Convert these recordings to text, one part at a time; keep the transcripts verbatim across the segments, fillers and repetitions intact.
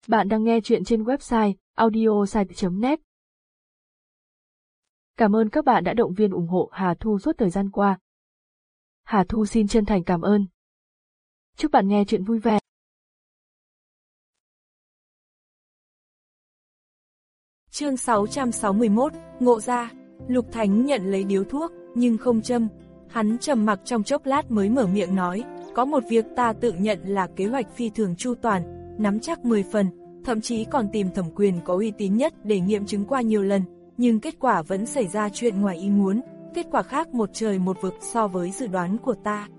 Bạn đang nghe chuyện trên website audiosite chấm net. Cảm ơn các bạn đã động viên ủng hộ Hà Thu suốt thời gian qua. Hà Thu xin chân thành cảm ơn. Chúc bạn nghe chuyện vui vẻ. Chương sáu trăm sáu mươi mốt, ngộ ra. Lục Thánh nhận lấy điếu thuốc, nhưng không châm. Hắn trầm mặc trong chốc lát mới mở miệng nói, có một việc ta tự nhận là kế hoạch phi thường chu toàn, nắm chắc mười phần, thậm chí còn tìm thẩm quyền có uy tín nhất để nghiệm chứng qua nhiều lần, nhưng kết quả vẫn xảy ra chuyện ngoài ý muốn, kết quả khác một trời một vực so với dự đoán của ta.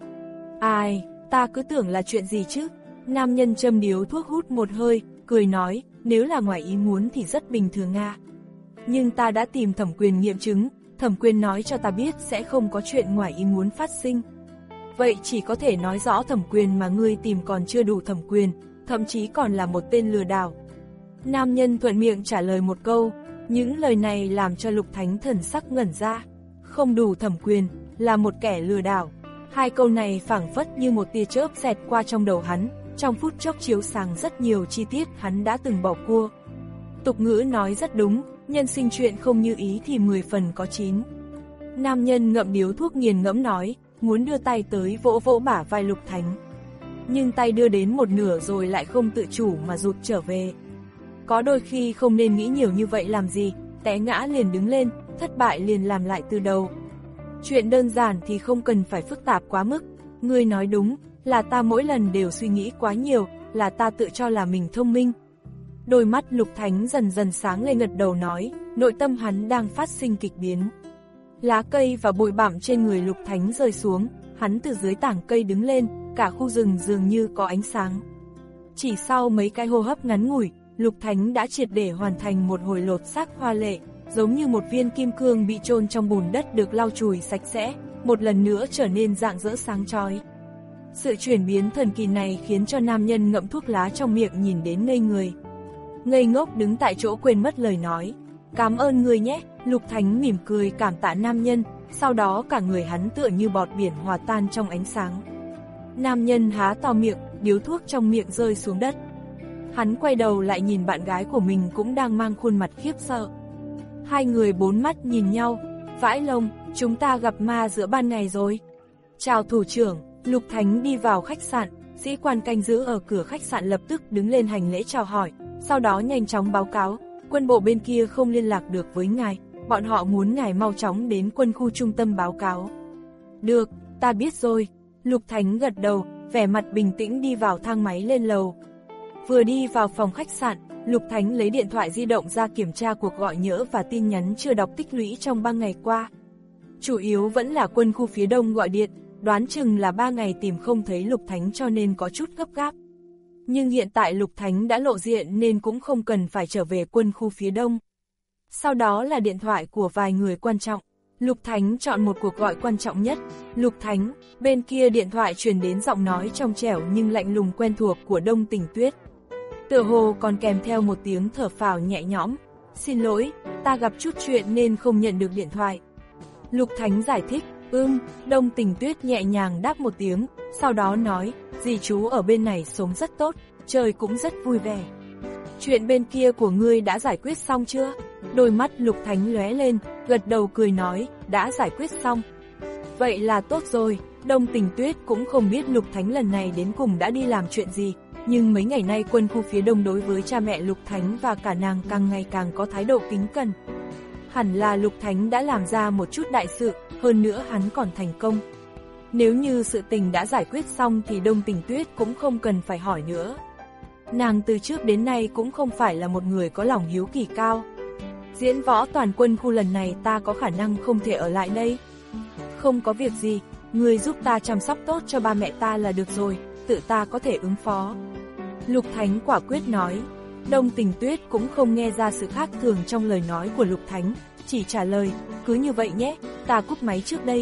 Ai, ta cứ tưởng là chuyện gì chứ? Nam nhân châm điếu thuốc hút một hơi, cười nói, nếu là ngoài ý muốn thì rất bình thường nga. Nhưng ta đã tìm thẩm quyền nghiệm chứng, thẩm quyền nói cho ta biết sẽ không có chuyện ngoài ý muốn phát sinh. Vậy chỉ có thể nói rõ thẩm quyền mà ngươi tìm còn chưa đủ thẩm quyền, thậm chí còn là một tên lừa đảo. Nam nhân thuận miệng trả lời một câu, những lời này làm cho Lục Thánh thần sắc ngẩn ra. Không đủ thẩm quyền, là một kẻ lừa đảo. Hai câu này phảng phất như một tia chớp xẹt qua trong đầu hắn, trong phút chốc chiếu sáng rất nhiều chi tiết hắn đã từng bỏ qua. Tục ngữ nói rất đúng, nhân sinh chuyện không như ý thì mười phần có chín. Nam nhân ngậm điếu thuốc nghiền ngẫm nói, muốn đưa tay tới vỗ vỗ bả vai Lục Thánh. Nhưng tay đưa đến một nửa rồi lại không tự chủ mà rụt trở về. Có đôi khi không nên nghĩ nhiều như vậy làm gì, té ngã liền đứng lên, thất bại liền làm lại từ đầu. Chuyện đơn giản thì không cần phải phức tạp quá mức. Ngươi nói đúng, là ta mỗi lần đều suy nghĩ quá nhiều, là ta tự cho là mình thông minh. Đôi mắt Lục Thánh dần dần sáng lên gật đầu nói, nội tâm hắn đang phát sinh kịch biến. Lá cây và bụi bặm trên người Lục Thánh rơi xuống, hắn từ dưới tảng cây đứng lên, cả khu rừng dường như có ánh sáng. Chỉ sau mấy cái hô hấp ngắn ngủi, Lục Thánh đã triệt để hoàn thành một hồi lột xác hoa lệ, giống như một viên kim cương bị chôn trong bùn đất được lau chùi sạch sẽ, một lần nữa trở nên rạng rỡ sáng chói. Sự chuyển biến thần kỳ này khiến cho nam nhân ngậm thuốc lá trong miệng nhìn đến ngây người. Ngây ngốc đứng tại chỗ quên mất lời nói. Cảm ơn người nhé, Lục Thánh mỉm cười cảm tạ nam nhân, sau đó cả người hắn tựa như bọt biển hòa tan trong ánh sáng. Nam nhân há to miệng, điếu thuốc trong miệng rơi xuống đất. Hắn quay đầu lại nhìn bạn gái của mình cũng đang mang khuôn mặt khiếp sợ. Hai người bốn mắt nhìn nhau, vãi lông, chúng ta gặp ma giữa ban ngày rồi. Chào thủ trưởng, Lục Thánh đi vào khách sạn, sĩ quan canh giữ ở cửa khách sạn lập tức đứng lên hành lễ chào hỏi, sau đó nhanh chóng báo cáo, quân bộ bên kia không liên lạc được với ngài, bọn họ muốn ngài mau chóng đến quân khu trung tâm báo cáo. Được, ta biết rồi, Lục Thánh gật đầu, vẻ mặt bình tĩnh đi vào thang máy lên lầu. Vừa đi vào phòng khách sạn, Lục Thánh lấy điện thoại di động ra kiểm tra cuộc gọi nhỡ và tin nhắn chưa đọc tích lũy trong ba ngày qua. Chủ yếu vẫn là quân khu phía đông gọi điện, đoán chừng là ba ngày tìm không thấy Lục Thánh cho nên có chút gấp gáp. Nhưng hiện tại Lục Thánh đã lộ diện nên cũng không cần phải trở về quân khu phía đông. Sau đó là điện thoại của vài người quan trọng. Lục Thánh chọn một cuộc gọi quan trọng nhất. Lục Thánh, bên kia điện thoại truyền đến giọng nói trong trẻo nhưng lạnh lùng quen thuộc của Đông Tình Tuyết. Tựa hồ còn kèm theo một tiếng thở phào nhẹ nhõm. Xin lỗi, ta gặp chút chuyện nên không nhận được điện thoại. Lục Thánh giải thích, ưm, Đông Tình Tuyết nhẹ nhàng đáp một tiếng, sau đó nói, dì chú ở bên này sống rất tốt, trời cũng rất vui vẻ. Chuyện bên kia của ngươi đã giải quyết xong chưa? Đôi mắt Lục Thánh lóe lên, gật đầu cười nói, đã giải quyết xong. Vậy là tốt rồi, Đông Tình Tuyết cũng không biết Lục Thánh lần này đến cùng đã đi làm chuyện gì, nhưng mấy ngày nay quân khu phía đông đối với cha mẹ Lục Thánh và cả nàng càng ngày càng có thái độ kính cẩn. Hẳn là Lục Thánh đã làm ra một chút đại sự, hơn nữa hắn còn thành công. Nếu như sự tình đã giải quyết xong thì Đông Tình Tuyết cũng không cần phải hỏi nữa. Nàng từ trước đến nay cũng không phải là một người có lòng hiếu kỳ cao. Diễn võ toàn quân khu lần này ta có khả năng không thể ở lại đây. Không có việc gì, người giúp ta chăm sóc tốt cho ba mẹ ta là được rồi, tự ta có thể ứng phó. Lục Thánh quả quyết nói. Đông Tình Tuyết cũng không nghe ra sự khác thường trong lời nói của Lục Thánh, chỉ trả lời, cứ như vậy nhé, ta cúp máy trước đây.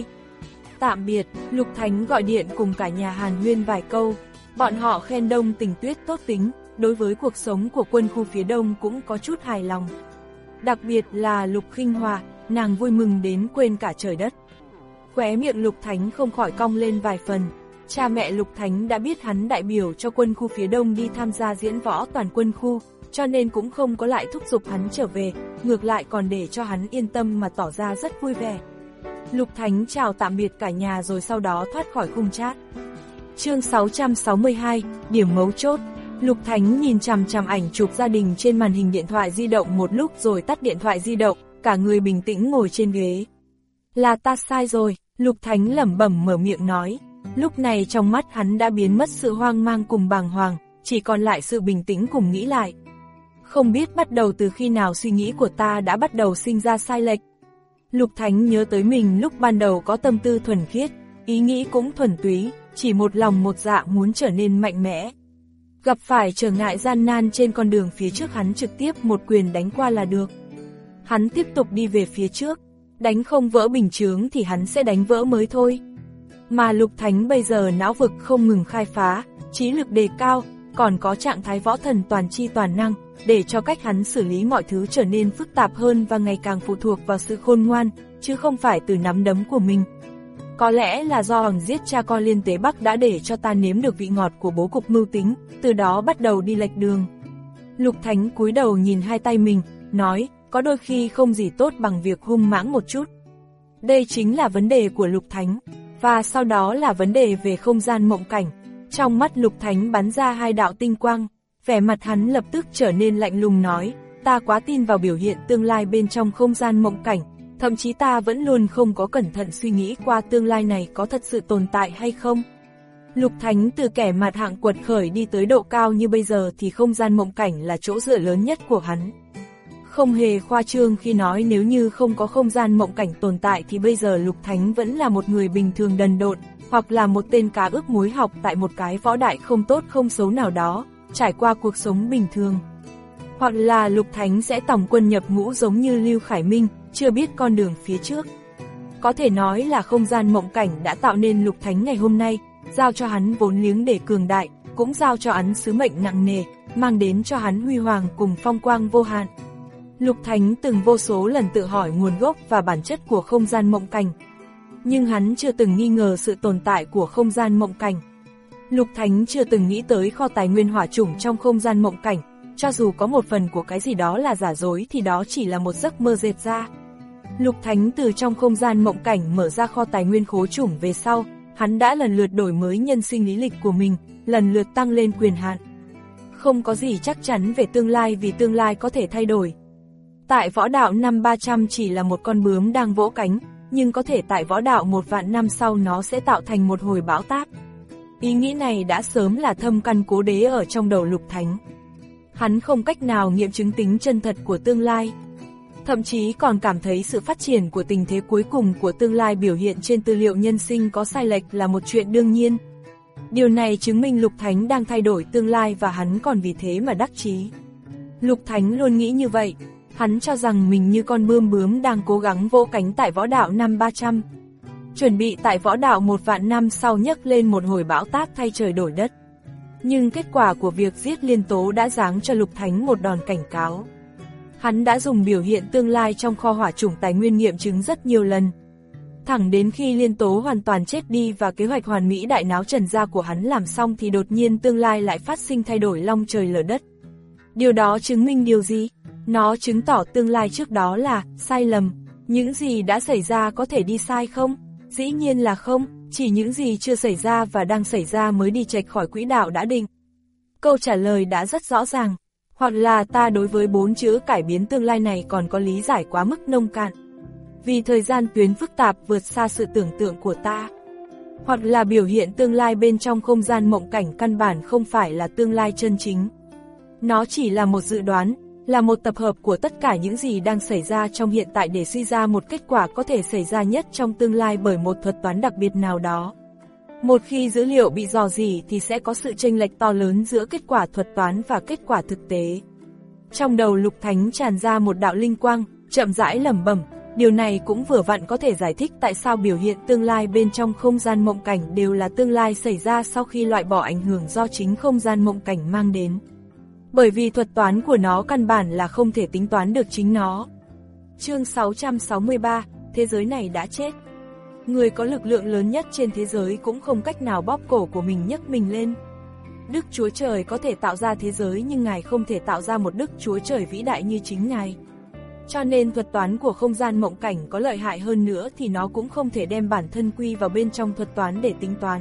Tạm biệt, Lục Thánh gọi điện cùng cả nhà hàn huyên vài câu. Bọn họ khen Đông Tình Tuyết tốt tính, đối với cuộc sống của quân khu phía đông cũng có chút hài lòng. Đặc biệt là Lục Khinh Hòa, nàng vui mừng đến quên cả trời đất. Khóe miệng Lục Thánh không khỏi cong lên vài phần. Cha mẹ Lục Thánh đã biết hắn đại biểu cho quân khu phía đông đi tham gia diễn võ toàn quân khu, cho nên cũng không có lại thúc giục hắn trở về, ngược lại còn để cho hắn yên tâm mà tỏ ra rất vui vẻ. Lục Thánh chào tạm biệt cả nhà rồi sau đó thoát khỏi khung chat. Chương sáu trăm sáu mươi hai, điểm mấu chốt. Lục Thánh nhìn chằm chằm ảnh chụp gia đình trên màn hình điện thoại di động một lúc rồi tắt điện thoại di động, cả người bình tĩnh ngồi trên ghế. Là ta sai rồi, Lục Thánh lẩm bẩm mở miệng nói. Lúc này trong mắt hắn đã biến mất sự hoang mang cùng bàng hoàng, chỉ còn lại sự bình tĩnh cùng nghĩ lại. Không biết bắt đầu từ khi nào suy nghĩ của ta đã bắt đầu sinh ra sai lệch. Lục Thánh nhớ tới mình lúc ban đầu có tâm tư thuần khiết, ý nghĩ cũng thuần túy, chỉ một lòng một dạ muốn trở nên mạnh mẽ. Gặp phải trở ngại gian nan trên con đường phía trước hắn trực tiếp một quyền đánh qua là được. Hắn tiếp tục đi về phía trước, đánh không vỡ bình chướng thì hắn sẽ đánh vỡ mới thôi. Mà Lục Thánh bây giờ não vực không ngừng khai phá, trí lực đề cao, còn có trạng thái võ thần toàn chi toàn năng, để cho cách hắn xử lý mọi thứ trở nên phức tạp hơn và ngày càng phụ thuộc vào sự khôn ngoan, chứ không phải từ nắm đấm của mình. Có lẽ là do Hoàng giết cha con Liên Tế Bắc đã để cho ta nếm được vị ngọt của bố cục mưu tính, từ đó bắt đầu đi lệch đường. Lục Thánh cúi đầu nhìn hai tay mình, nói, có đôi khi không gì tốt bằng việc hung mãng một chút. Đây chính là vấn đề của Lục Thánh, và sau đó là vấn đề về không gian mộng cảnh. Trong mắt Lục Thánh bắn ra hai đạo tinh quang, vẻ mặt hắn lập tức trở nên lạnh lùng nói, ta quá tin vào biểu hiện tương lai bên trong không gian mộng cảnh, thậm chí ta vẫn luôn không có cẩn thận suy nghĩ qua tương lai này có thật sự tồn tại hay không. Lục Thánh từ kẻ mặt hạng quật khởi đi tới độ cao như bây giờ thì không gian mộng cảnh là chỗ dựa lớn nhất của hắn. Không hề khoa trương khi nói nếu như không có không gian mộng cảnh tồn tại thì bây giờ Lục Thánh vẫn là một người bình thường đần độn, hoặc là một tên cá ướp muối học tại một cái võ đại không tốt không xấu nào đó, trải qua cuộc sống bình thường. Hoặc là Lục Thánh sẽ tòng quân nhập ngũ giống như Lưu Khải Minh, chưa biết con đường phía trước. Có thể nói là không gian mộng cảnh đã tạo nên Lục Thánh ngày hôm nay, giao cho hắn vốn liếng để cường đại, cũng giao cho hắn sứ mệnh nặng nề, mang đến cho hắn huy hoàng cùng phong quang vô hạn. Lục Thánh từng vô số lần tự hỏi nguồn gốc và bản chất của không gian mộng cảnh, nhưng hắn chưa từng nghi ngờ sự tồn tại của không gian mộng cảnh. Lục Thánh chưa từng nghĩ tới kho tài nguyên hỏa chủng trong không gian mộng cảnh, cho dù có một phần của cái gì đó là giả dối thì đó chỉ là một giấc mơ dệt ra. Lục Thánh từ trong không gian mộng cảnh mở ra kho tài nguyên khố chủng về sau, hắn đã lần lượt đổi mới nhân sinh lý lịch của mình, lần lượt tăng lên quyền hạn. Không có gì chắc chắn về tương lai vì tương lai có thể thay đổi. Tại võ đạo năm ba trăm chỉ là một con bướm đang vỗ cánh, nhưng có thể tại võ đạo một vạn năm sau nó sẽ tạo thành một hồi bão táp. Ý nghĩ này đã sớm là thâm căn cố đế ở trong đầu Lục Thánh. Hắn không cách nào nghiệm chứng tính chân thật của tương lai. Thậm chí còn cảm thấy sự phát triển của tình thế cuối cùng của tương lai biểu hiện trên tư liệu nhân sinh có sai lệch là một chuyện đương nhiên. Điều này chứng minh Lục Thánh đang thay đổi tương lai và hắn còn vì thế mà đắc chí. Lục Thánh luôn nghĩ như vậy. Hắn cho rằng mình như con bươm bướm đang cố gắng vỗ cánh tại võ đạo năm ba trăm. Chuẩn bị tại võ đạo một vạn năm sau nhấc lên một hồi bão táp thay trời đổi đất. Nhưng kết quả của việc giết Liên Tố đã giáng cho Lục Thánh một đòn cảnh cáo. Hắn đã dùng biểu hiện tương lai trong kho hỏa chủng tài nguyên nghiệm chứng rất nhiều lần. Thẳng đến khi Liên Tố hoàn toàn chết đi và kế hoạch hoàn mỹ đại náo trần gia của hắn làm xong thì đột nhiên tương lai lại phát sinh thay đổi long trời lở đất. Điều đó chứng minh điều gì? Nó chứng tỏ tương lai trước đó là sai lầm. Những gì đã xảy ra có thể đi sai không? Dĩ nhiên là không, chỉ những gì chưa xảy ra và đang xảy ra mới đi chệch khỏi quỹ đạo đã định. Câu trả lời đã rất rõ ràng. Hoặc là ta đối với bốn chữ cải biến tương lai này còn có lý giải quá mức nông cạn. Vì thời gian tuyến phức tạp vượt xa sự tưởng tượng của ta. Hoặc là biểu hiện tương lai bên trong không gian mộng cảnh căn bản không phải là tương lai chân chính. Nó chỉ là một dự đoán, là một tập hợp của tất cả những gì đang xảy ra trong hiện tại để suy ra một kết quả có thể xảy ra nhất trong tương lai bởi một thuật toán đặc biệt nào đó. Một khi dữ liệu bị rò rỉ thì sẽ có sự chênh lệch to lớn giữa kết quả thuật toán và kết quả thực tế. Trong đầu Lục Thánh tràn ra một đạo linh quang, chậm rãi lẩm bẩm, điều này cũng vừa vặn có thể giải thích tại sao biểu hiện tương lai bên trong không gian mộng cảnh đều là tương lai xảy ra sau khi loại bỏ ảnh hưởng do chính không gian mộng cảnh mang đến. Bởi vì thuật toán của nó căn bản là không thể tính toán được chính nó. Chương sáu trăm sáu mươi ba, thế giới này đã chết. Người có lực lượng lớn nhất trên thế giới cũng không cách nào bóp cổ của mình nhấc mình lên. Đức Chúa Trời có thể tạo ra thế giới nhưng Ngài không thể tạo ra một Đức Chúa Trời vĩ đại như chính Ngài. Cho nên thuật toán của không gian mộng cảnh có lợi hại hơn nữa thì nó cũng không thể đem bản thân quy vào bên trong thuật toán để tính toán.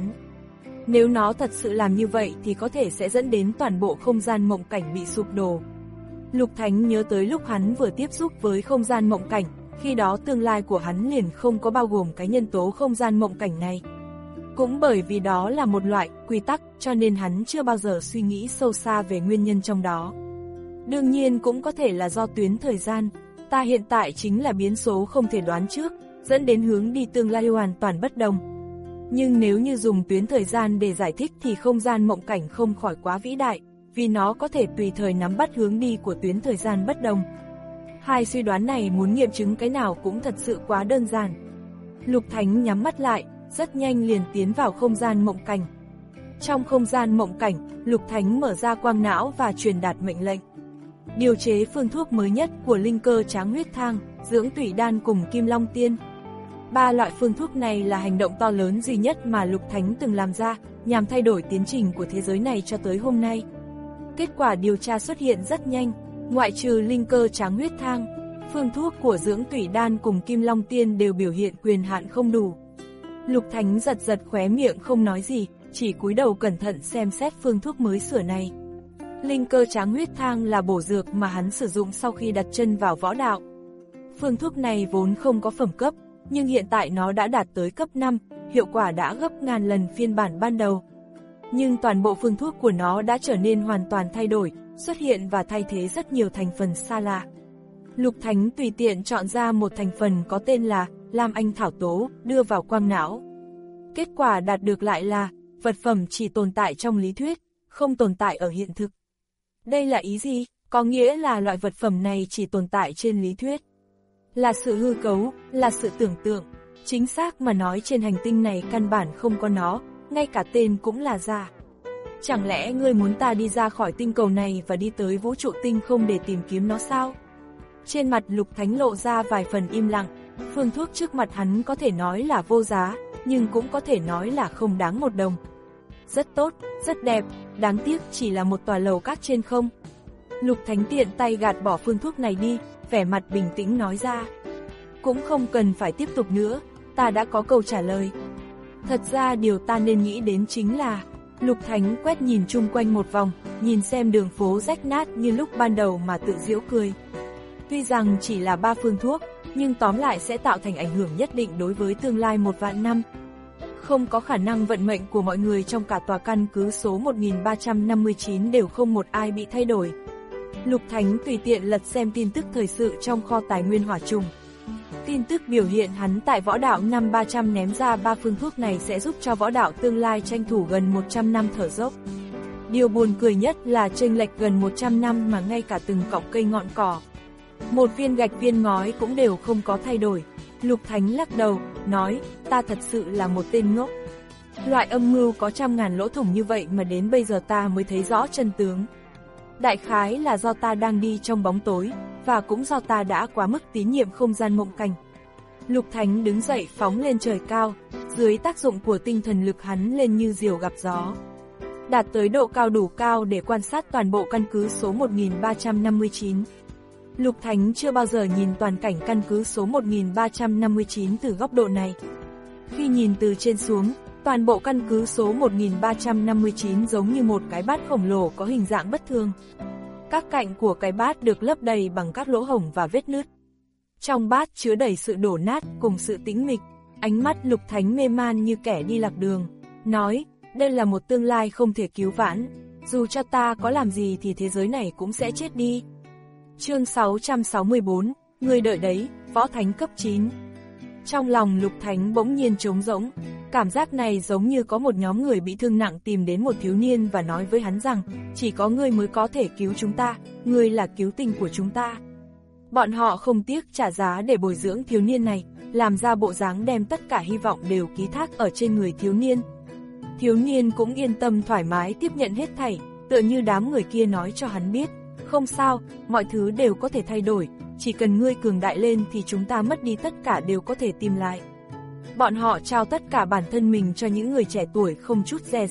Nếu nó thật sự làm như vậy thì có thể sẽ dẫn đến toàn bộ không gian mộng cảnh bị sụp đổ. Lục Thánh nhớ tới lúc hắn vừa tiếp xúc với không gian mộng cảnh, khi đó tương lai của hắn liền không có bao gồm cái nhân tố không gian mộng cảnh này. Cũng bởi vì đó là một loại quy tắc cho nên hắn chưa bao giờ suy nghĩ sâu xa về nguyên nhân trong đó. Đương nhiên cũng có thể là do tuyến thời gian, ta hiện tại chính là biến số không thể đoán trước, dẫn đến hướng đi tương lai hoàn toàn bất đồng. Nhưng nếu như dùng tuyến thời gian để giải thích thì không gian mộng cảnh không khỏi quá vĩ đại, vì nó có thể tùy thời nắm bắt hướng đi của tuyến thời gian bất đồng. Hai suy đoán này muốn nghiệm chứng cái nào cũng thật sự quá đơn giản. Lục Thánh nhắm mắt lại, rất nhanh liền tiến vào không gian mộng cảnh. Trong không gian mộng cảnh, Lục Thánh mở ra quang não và truyền đạt mệnh lệnh. Điều chế phương thuốc mới nhất của linh cơ tráng huyết thang, dưỡng tủy đan cùng kim long tiên. Ba loại phương thuốc này là hành động to lớn duy nhất mà Lục Thánh từng làm ra, nhằm thay đổi tiến trình của thế giới này cho tới hôm nay. Kết quả điều tra xuất hiện rất nhanh, ngoại trừ linh cơ tráng huyết thang, phương thuốc của dưỡng tủy đan cùng kim long tiên đều biểu hiện quyền hạn không đủ. Lục Thánh giật giật khóe miệng không nói gì, chỉ cúi đầu cẩn thận xem xét phương thuốc mới sửa này. Linh cơ tráng huyết thang là bổ dược mà hắn sử dụng sau khi đặt chân vào võ đạo. Phương thuốc này vốn không có phẩm cấp, nhưng hiện tại nó đã đạt tới cấp năm, hiệu quả đã gấp ngàn lần phiên bản ban đầu. Nhưng toàn bộ phương thuốc của nó đã trở nên hoàn toàn thay đổi, xuất hiện và thay thế rất nhiều thành phần xa lạ. Lục Thánh tùy tiện chọn ra một thành phần có tên là Lam Anh Thảo Tố, đưa vào quang não. Kết quả đạt được lại là vật phẩm chỉ tồn tại trong lý thuyết, không tồn tại ở hiện thực. Đây là ý gì? Có nghĩa là loại vật phẩm này chỉ tồn tại trên lý thuyết. Là sự hư cấu, là sự tưởng tượng. Chính xác mà nói trên hành tinh này căn bản không có nó, ngay cả tên cũng là giả. Chẳng lẽ ngươi muốn ta đi ra khỏi tinh cầu này và đi tới vũ trụ tinh không để tìm kiếm nó sao? Trên mặt Lục Thánh lộ ra vài phần im lặng, phương thuốc trước mặt hắn có thể nói là vô giá, nhưng cũng có thể nói là không đáng một đồng. Rất tốt, rất đẹp, đáng tiếc chỉ là một tòa lầu cát trên không. Lục Thánh tiện tay gạt bỏ phương thuốc này đi, vẻ mặt bình tĩnh nói ra. Cũng không cần phải tiếp tục nữa, ta đã có câu trả lời. Thật ra điều ta nên nghĩ đến chính là, Lục Thánh quét nhìn chung quanh một vòng, nhìn xem đường phố rách nát như lúc ban đầu mà tự giễu cười. Tuy rằng chỉ là ba phương thuốc, nhưng tóm lại sẽ tạo thành ảnh hưởng nhất định đối với tương lai một vạn năm. Không có khả năng vận mệnh của mọi người trong cả tòa căn cứ số một nghìn ba trăm năm mươi chín đều không một ai bị thay đổi. Lục Thánh tùy tiện lật xem tin tức thời sự trong kho tài nguyên hỏa trùng. Tin tức biểu hiện hắn tại võ đạo năm ba trăm ném ra ba phương thuốc này sẽ giúp cho võ đạo tương lai tranh thủ gần một trăm năm thở dốc. Điều buồn cười nhất là chênh lệch gần một trăm năm mà ngay cả từng cọng cây ngọn cỏ, một viên gạch viên ngói cũng đều không có thay đổi. Lục Thánh lắc đầu, nói, ta thật sự là một tên ngốc. Loại âm mưu có trăm ngàn lỗ thủng như vậy mà đến bây giờ ta mới thấy rõ chân tướng. Đại khái là do ta đang đi trong bóng tối, và cũng do ta đã quá mức tín nhiệm không gian mộng cảnh. Lục Thánh đứng dậy phóng lên trời cao, dưới tác dụng của tinh thần lực hắn lên như diều gặp gió. Đạt tới độ cao đủ cao để quan sát toàn bộ căn cứ số một nghìn ba trăm năm mươi chín. Lục Thánh chưa bao giờ nhìn toàn cảnh căn cứ số một nghìn ba trăm năm mươi chín từ góc độ này. Khi nhìn từ trên xuống, toàn bộ căn cứ số một nghìn ba trăm năm mươi chín giống như một cái bát khổng lồ có hình dạng bất thường. Các cạnh của cái bát được lấp đầy bằng các lỗ hổng và vết nứt. Trong bát chứa đầy sự đổ nát cùng sự tĩnh mịch. Ánh mắt Lục Thánh mê man như kẻ đi lạc đường, nói, đây là một tương lai không thể cứu vãn, dù cho ta có làm gì thì thế giới này cũng sẽ chết đi. Chương sáu trăm sáu mươi bốn, người đợi đấy, võ thánh cấp chín. Trong lòng Lục Thánh bỗng nhiên trống rỗng, cảm giác này giống như có một nhóm người bị thương nặng tìm đến một thiếu niên và nói với hắn rằng, chỉ có ngươi mới có thể cứu chúng ta, ngươi là cứu tinh của chúng ta. Bọn họ không tiếc trả giá để bồi dưỡng thiếu niên này, làm ra bộ dáng đem tất cả hy vọng đều ký thác ở trên người thiếu niên. Thiếu niên cũng yên tâm thoải mái tiếp nhận hết thảy, tựa như đám người kia nói cho hắn biết, không sao, mọi thứ đều có thể thay đổi, chỉ cần ngươi cường đại lên thì chúng ta mất đi tất cả đều có thể tìm lại. Bọn họ trao tất cả bản thân mình cho những người trẻ tuổi không chút dè dặt,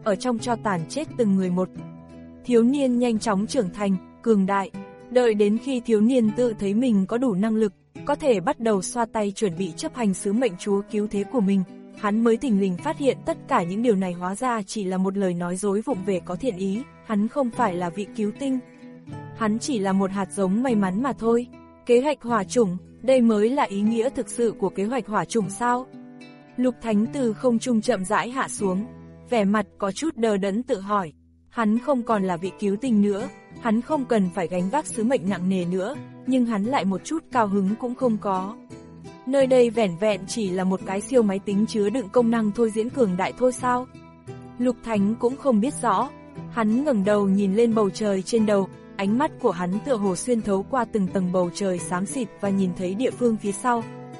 ở trong tro tàn chết từng người một. Thiếu niên nhanh chóng trưởng thành, cường đại. Đợi đến khi thiếu niên tự thấy mình có đủ năng lực, có thể bắt đầu xoa tay chuẩn bị chấp hành sứ mệnh Chúa cứu thế của mình, hắn mới thình lình phát hiện tất cả những điều này hóa ra chỉ là một lời nói dối vụng về có thiện ý, hắn không phải là vị cứu tinh. Hắn chỉ là một hạt giống may mắn mà thôi. Kế hoạch hỏa chủng, đây mới là ý nghĩa thực sự của kế hoạch hỏa chủng sao? Lục Thánh từ không trung chậm rãi hạ xuống, vẻ mặt có chút đờ đẫn tự hỏi. Hắn không còn là vị cứu tinh nữa, hắn không cần phải gánh vác sứ mệnh nặng nề nữa, nhưng hắn lại một chút cao hứng cũng không có. Nơi đây vẻn vẹn chỉ là một cái siêu máy tính chứa đựng công năng thôi diễn cường đại thôi sao? Lục Thánh cũng không biết rõ, hắn ngẩng đầu nhìn lên bầu trời trên đầu, ánh mắt của hắn tựa hồ xuyên thấu qua từng tầng bầu trời xám xịt và nhìn thấy địa phương phía sau.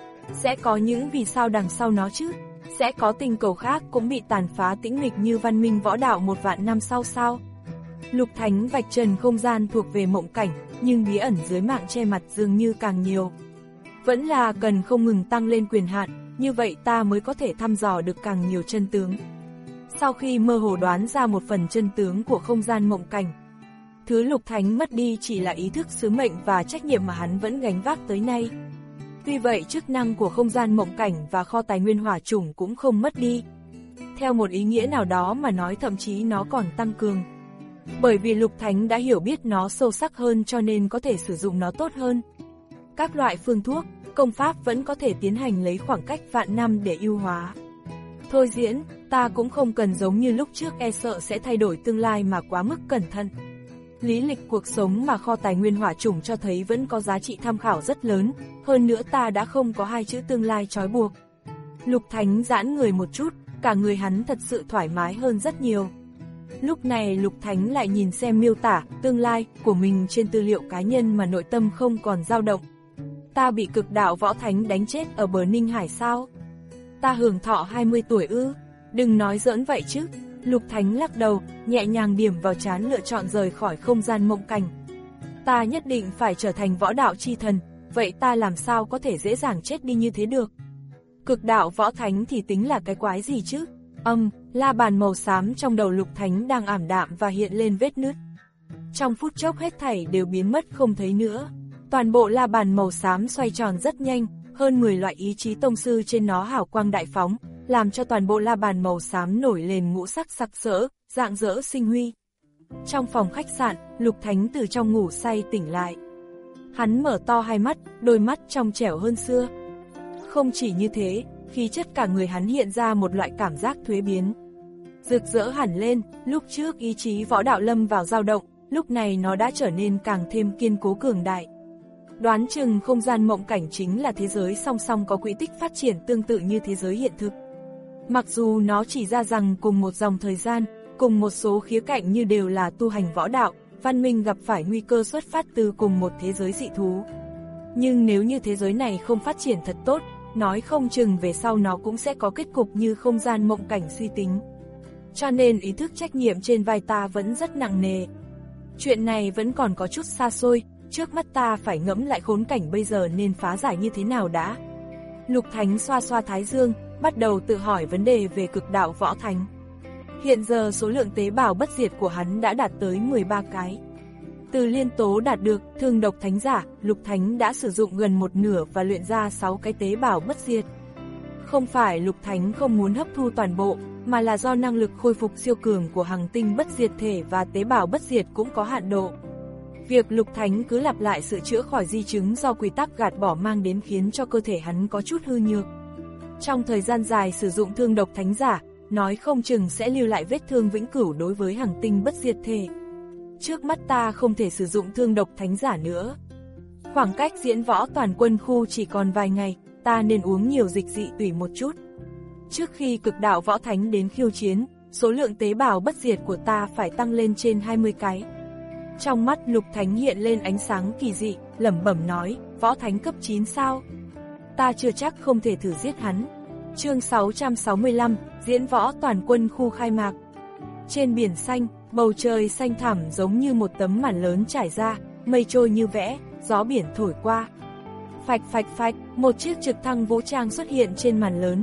Sẽ có những vì sao đằng sau nó chứ? Sẽ có tinh cầu khác cũng bị tàn phá tĩnh mịch như văn minh võ đạo một vạn năm sau sao? Lục Thánh vạch trần không gian thuộc về mộng cảnh, nhưng bí ẩn dưới mạng che mặt dường như càng nhiều. Vẫn là cần không ngừng tăng lên quyền hạn, như vậy ta mới có thể thăm dò được càng nhiều chân tướng. Sau khi mơ hồ đoán ra một phần chân tướng của không gian mộng cảnh, thứ Lục Thánh mất đi chỉ là ý thức sứ mệnh và trách nhiệm mà hắn vẫn gánh vác tới nay. Tuy vậy chức năng của không gian mộng cảnh và kho tài nguyên hỏa chủng cũng không mất đi. Theo một ý nghĩa nào đó mà nói thậm chí nó còn tăng cường. Bởi vì Lục Thánh đã hiểu biết nó sâu sắc hơn cho nên có thể sử dụng nó tốt hơn. Các loại phương thuốc, công pháp vẫn có thể tiến hành lấy khoảng cách vạn năm để ưu hóa. Thôi diễn, ta cũng không cần giống như lúc trước e sợ sẽ thay đổi tương lai mà quá mức cẩn thận. Lý lịch cuộc sống mà kho tài nguyên hỏa chủng cho thấy vẫn có giá trị tham khảo rất lớn, hơn nữa ta đã không có hai chữ tương lai trói buộc. Lục Thánh giãn người một chút, cả người hắn thật sự thoải mái hơn rất nhiều. Lúc này Lục Thánh lại nhìn xem miêu tả tương lai của mình trên tư liệu cá nhân mà nội tâm không còn dao động. Ta bị cực đạo võ thánh đánh chết ở bờ Ninh Hải sao? Ta hưởng thọ hai mươi tuổi ư? Đừng nói giỡn vậy chứ. Lục Thánh lắc đầu, nhẹ nhàng điểm vào trán lựa chọn rời khỏi không gian mộng cảnh. Ta nhất định phải trở thành võ đạo chi thần, vậy ta làm sao có thể dễ dàng chết đi như thế được? Cực đạo võ thánh thì tính là cái quái gì chứ? Âm, la bàn màu xám trong đầu Lục Thánh đang ảm đạm và hiện lên vết nứt. Trong phút chốc hết thảy đều biến mất không thấy nữa. Toàn bộ la bàn màu xám xoay tròn rất nhanh, hơn mười loại ý chí tông sư trên nó hào quang đại phóng, làm cho toàn bộ la bàn màu xám nổi lên ngũ sắc sặc sỡ, rạng rỡ sinh huy. Trong phòng khách sạn, Lục Thánh từ trong ngủ say tỉnh lại. Hắn mở to hai mắt, đôi mắt trong trẻo hơn xưa. Không chỉ như thế, khí chất cả người hắn hiện ra một loại cảm giác thuế biến. Rực rỡ hẳn lên, lúc trước ý chí võ đạo lâm vào dao động, lúc này nó đã trở nên càng thêm kiên cố cường đại. Đoán chừng không gian mộng cảnh chính là thế giới song song có quỹ tích phát triển tương tự như thế giới hiện thực. Mặc dù nó chỉ ra rằng cùng một dòng thời gian, cùng một số khía cạnh như đều là tu hành võ đạo, văn minh gặp phải nguy cơ xuất phát từ cùng một thế giới dị thú. Nhưng nếu như thế giới này không phát triển thật tốt, nói không chừng về sau nó cũng sẽ có kết cục như không gian mộng cảnh suy tính. Cho nên ý thức trách nhiệm trên vai ta vẫn rất nặng nề. Chuyện này vẫn còn có chút xa xôi, trước mắt ta phải ngẫm lại khốn cảnh bây giờ nên phá giải như thế nào đã. Lục Thánh xoa xoa thái dương, bắt đầu tự hỏi vấn đề về cực đạo võ thánh. Hiện giờ số lượng tế bào bất diệt của hắn đã đạt tới mười ba cái. Từ liên tố đạt được thương độc thánh giả, Lục Thánh đã sử dụng gần một nửa và luyện ra sáu cái tế bào bất diệt. Không phải Lục Thánh không muốn hấp thu toàn bộ, mà là do năng lực khôi phục siêu cường của hằng tinh bất diệt thể và tế bào bất diệt cũng có hạn độ. Việc Lục Thánh cứ lặp lại sự chữa khỏi di chứng do quy tắc gạt bỏ mang đến khiến cho cơ thể hắn có chút hư nhược. Trong thời gian dài sử dụng thương độc thánh giả, nói không chừng sẽ lưu lại vết thương vĩnh cửu đối với hằng tinh bất diệt thể. Trước mắt ta không thể sử dụng thương độc thánh giả nữa. Khoảng cách diễn võ toàn quân khu chỉ còn vài ngày, ta nên uống nhiều dịch dị tủy một chút. Trước khi cực đạo võ thánh đến khiêu chiến, số lượng tế bào bất diệt của ta phải tăng lên trên hai mươi cái. Trong mắt Lục Thánh hiện lên ánh sáng kỳ dị, lẩm bẩm nói, võ thánh cấp chín sao? Ta chưa chắc không thể thử giết hắn. Chương sáu trăm sáu mươi lăm, diễn võ toàn quân khu khai mạc. Trên biển xanh, bầu trời xanh thẳm giống như một tấm màn lớn trải ra, mây trôi như vẽ, gió biển thổi qua. Phạch phạch phạch, một chiếc trực thăng vũ trang xuất hiện trên màn lớn.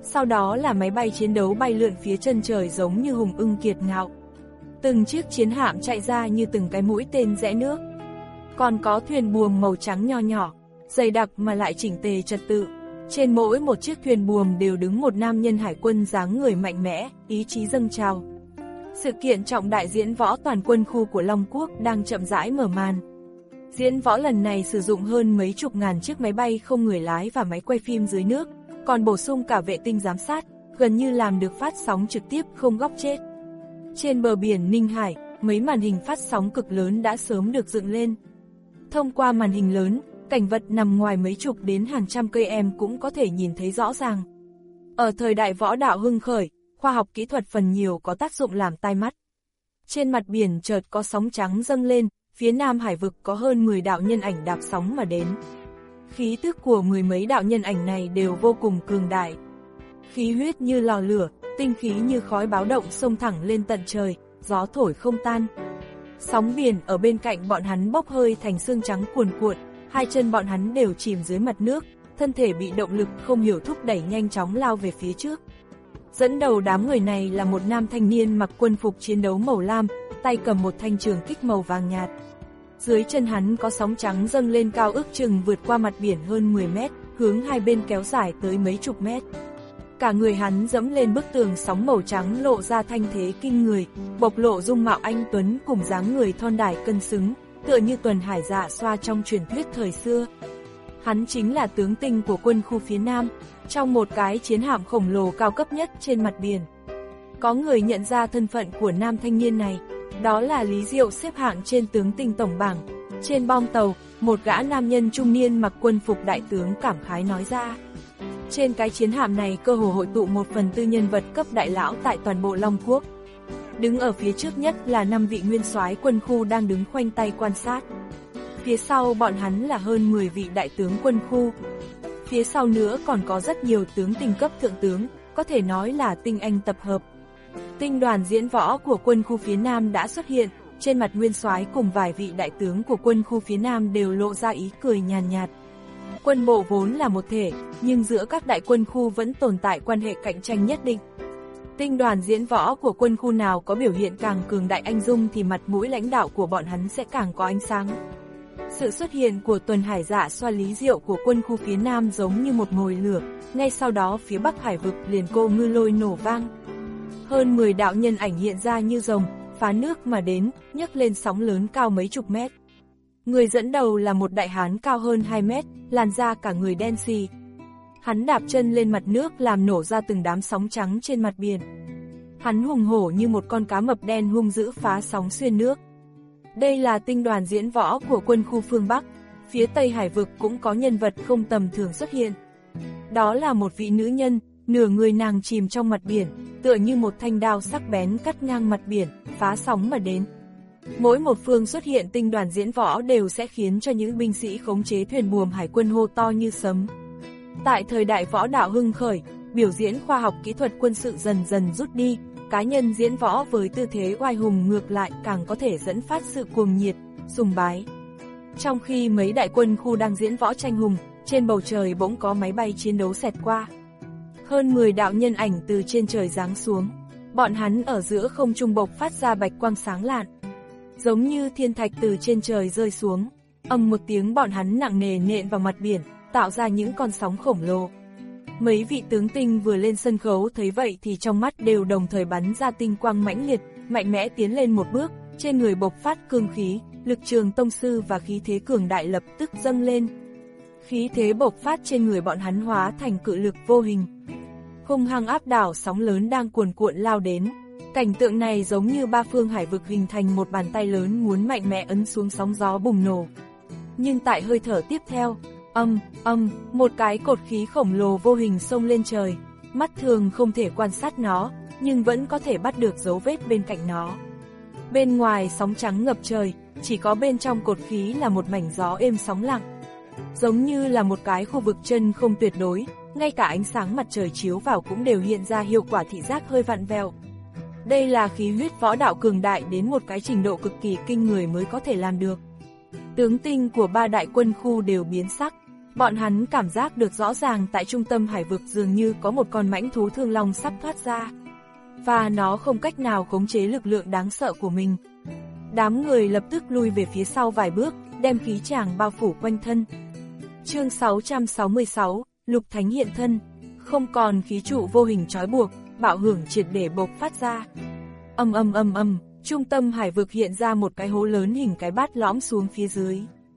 Sau đó là máy bay chiến đấu bay lượn phía chân trời giống như hùng ưng kiệt ngạo. Từng chiếc chiến hạm chạy ra như từng cái mũi tên rẽ nước. Còn có thuyền buồm màu trắng nho nhỏ, dày đặc mà lại chỉnh tề trật tự. Trên mỗi một chiếc thuyền buồm đều đứng một nam nhân hải quân dáng người mạnh mẽ, ý chí dâng trào. Sự kiện trọng đại diễn võ toàn quân khu của Long Quốc đang chậm rãi mở màn. Diễn võ lần này sử dụng hơn mấy chục ngàn chiếc máy bay không người lái và máy quay phim dưới nước, còn bổ sung cả vệ tinh giám sát, gần như làm được phát sóng trực tiếp không góc chết. Trên bờ biển Ninh Hải, mấy màn hình phát sóng cực lớn đã sớm được dựng lên. Thông qua màn hình lớn, cảnh vật nằm ngoài mấy chục đến hàng trăm cây em cũng có thể nhìn thấy rõ ràng. Ở thời đại võ đạo hưng khởi, khoa học kỹ thuật phần nhiều có tác dụng làm tai mắt. Trên mặt biển chợt có sóng trắng dâng lên, phía nam hải vực có hơn mười đạo nhân ảnh đạp sóng mà đến. Khí tức của mười mấy đạo nhân ảnh này đều vô cùng cường đại. Khí huyết như lò lửa, tinh khí như khói báo động xông thẳng lên tận trời, gió thổi không tan. Sóng biển ở bên cạnh bọn hắn bốc hơi thành sương trắng cuồn cuộn, hai chân bọn hắn đều chìm dưới mặt nước, thân thể bị động lực không hiểu thúc đẩy nhanh chóng lao về phía trước. Dẫn đầu đám người này là một nam thanh niên mặc quân phục chiến đấu màu lam, tay cầm một thanh trường kích màu vàng nhạt. Dưới chân hắn có sóng trắng dâng lên cao ước chừng vượt qua mặt biển hơn mười mét, hướng hai bên kéo dài tới mấy chục mét. Cả người hắn dẫm lên bức tường sóng màu trắng lộ ra thanh thế kinh người, bộc lộ dung mạo anh tuấn cùng dáng người thon đải cân xứng, tựa như tuần hải dạ xoa trong truyền thuyết thời xưa. Hắn chính là tướng tinh của quân khu phía Nam, trong một cái chiến hạm khổng lồ cao cấp nhất trên mặt biển. Có người nhận ra thân phận của nam thanh niên này, đó là Lý Diệu xếp hạng trên tướng tinh tổng bảng. Trên bong tàu, một gã nam nhân trung niên mặc quân phục đại tướng cảm khái nói ra. Trên cái chiến hạm này cơ hồ hội tụ một phần tư nhân vật cấp đại lão tại toàn bộ Long Quốc. Đứng ở phía trước nhất là năm vị nguyên soái quân khu đang đứng khoanh tay quan sát. Phía sau bọn hắn là hơn mười vị đại tướng quân khu. Phía sau nữa còn có rất nhiều tướng tinh cấp thượng tướng, có thể nói là tinh anh tập hợp. Tinh đoàn diễn võ của quân khu phía Nam đã xuất hiện, trên mặt nguyên soái cùng vài vị đại tướng của quân khu phía Nam đều lộ ra ý cười nhàn nhạt. Quân bộ vốn là một thể, nhưng giữa các đại quân khu vẫn tồn tại quan hệ cạnh tranh nhất định. Tinh đoàn diễn võ của quân khu nào có biểu hiện càng cường đại anh dung thì mặt mũi lãnh đạo của bọn hắn sẽ càng có ánh sáng. Sự xuất hiện của tuần hải dạ xoa Lý Diệu của quân khu phía Nam giống như một mồi lửa, ngay sau đó phía Bắc hải vực liền cô ngư lôi nổ vang. Hơn mười đạo nhân ảnh hiện ra như rồng, phá nước mà đến, nhấc lên sóng lớn cao mấy chục mét. Người dẫn đầu là một đại hán cao hơn hai mét, làn da cả người đen xì. Hắn đạp chân lên mặt nước làm nổ ra từng đám sóng trắng trên mặt biển. Hắn hùng hổ như một con cá mập đen hung dữ phá sóng xuyên nước. Đây là tinh đoàn diễn võ của quân khu phương Bắc, phía Tây hải vực cũng có nhân vật không tầm thường xuất hiện. Đó là một vị nữ nhân, nửa người nàng chìm trong mặt biển, tựa như một thanh đao sắc bén cắt ngang mặt biển, phá sóng mà đến. Mỗi một phương xuất hiện tinh đoàn diễn võ đều sẽ khiến cho những binh sĩ khống chế thuyền buồm hải quân hô to như sấm. Tại thời đại võ đạo hưng khởi, biểu diễn khoa học kỹ thuật quân sự dần dần rút đi, cá nhân diễn võ với tư thế oai hùng ngược lại càng có thể dẫn phát sự cuồng nhiệt, sùng bái. Trong khi mấy đại quân khu đang diễn võ tranh hùng, trên bầu trời bỗng có máy bay chiến đấu xẹt qua. Hơn mười đạo nhân ảnh từ trên trời giáng xuống, bọn hắn ở giữa không trung bộc phát ra bạch quang sáng lạn. Giống như thiên thạch từ trên trời rơi xuống, ầm một tiếng bọn hắn nặng nề nện vào mặt biển, tạo ra những con sóng khổng lồ. Mấy vị tướng tinh vừa lên sân khấu thấy vậy thì trong mắt đều đồng thời bắn ra tinh quang mãnh liệt, mạnh mẽ tiến lên một bước, trên người bộc phát cương khí, lực trường tông sư và khí thế cường đại lập tức dâng lên. Khí thế bộc phát trên người bọn hắn hóa thành cự lực vô hình. Hung hăng áp đảo sóng lớn đang cuồn cuộn lao đến. Cảnh tượng này giống như ba phương hải vực hình thành một bàn tay lớn muốn mạnh mẽ ấn xuống sóng gió bùng nổ. Nhưng tại hơi thở tiếp theo, âm, âm, một cái cột khí khổng lồ vô hình xông lên trời. Mắt thường không thể quan sát nó, nhưng vẫn có thể bắt được dấu vết bên cạnh nó. Bên ngoài sóng trắng ngập trời, chỉ có bên trong cột khí là một mảnh gió êm sóng lặng. Giống như là một cái khu vực chân không tuyệt đối, ngay cả ánh sáng mặt trời chiếu vào cũng đều hiện ra hiệu quả thị giác hơi vặn vẹo. Đây là khí huyết võ đạo cường đại đến một cái trình độ cực kỳ kinh người mới có thể làm được. Tướng tinh của ba đại quân khu đều biến sắc, Bọn hắn cảm giác được rõ ràng tại trung tâm hải vực dường như có một con mãnh thú thương long sắp thoát ra. Và nó không cách nào khống chế lực lượng đáng sợ của mình. Đám người lập tức lui về phía sau vài bước, đem khí tràng bao phủ quanh thân. Chương sáu trăm sáu mươi sáu, Lục Thánh hiện thân. Không còn khí trụ vô hình trói buộc, bạo hưởng triệt để bộc phát ra. Âm âm âm âm, trung tâm hải vực hiện ra một cái hố lớn hình cái bát lõm xuống phía dưới.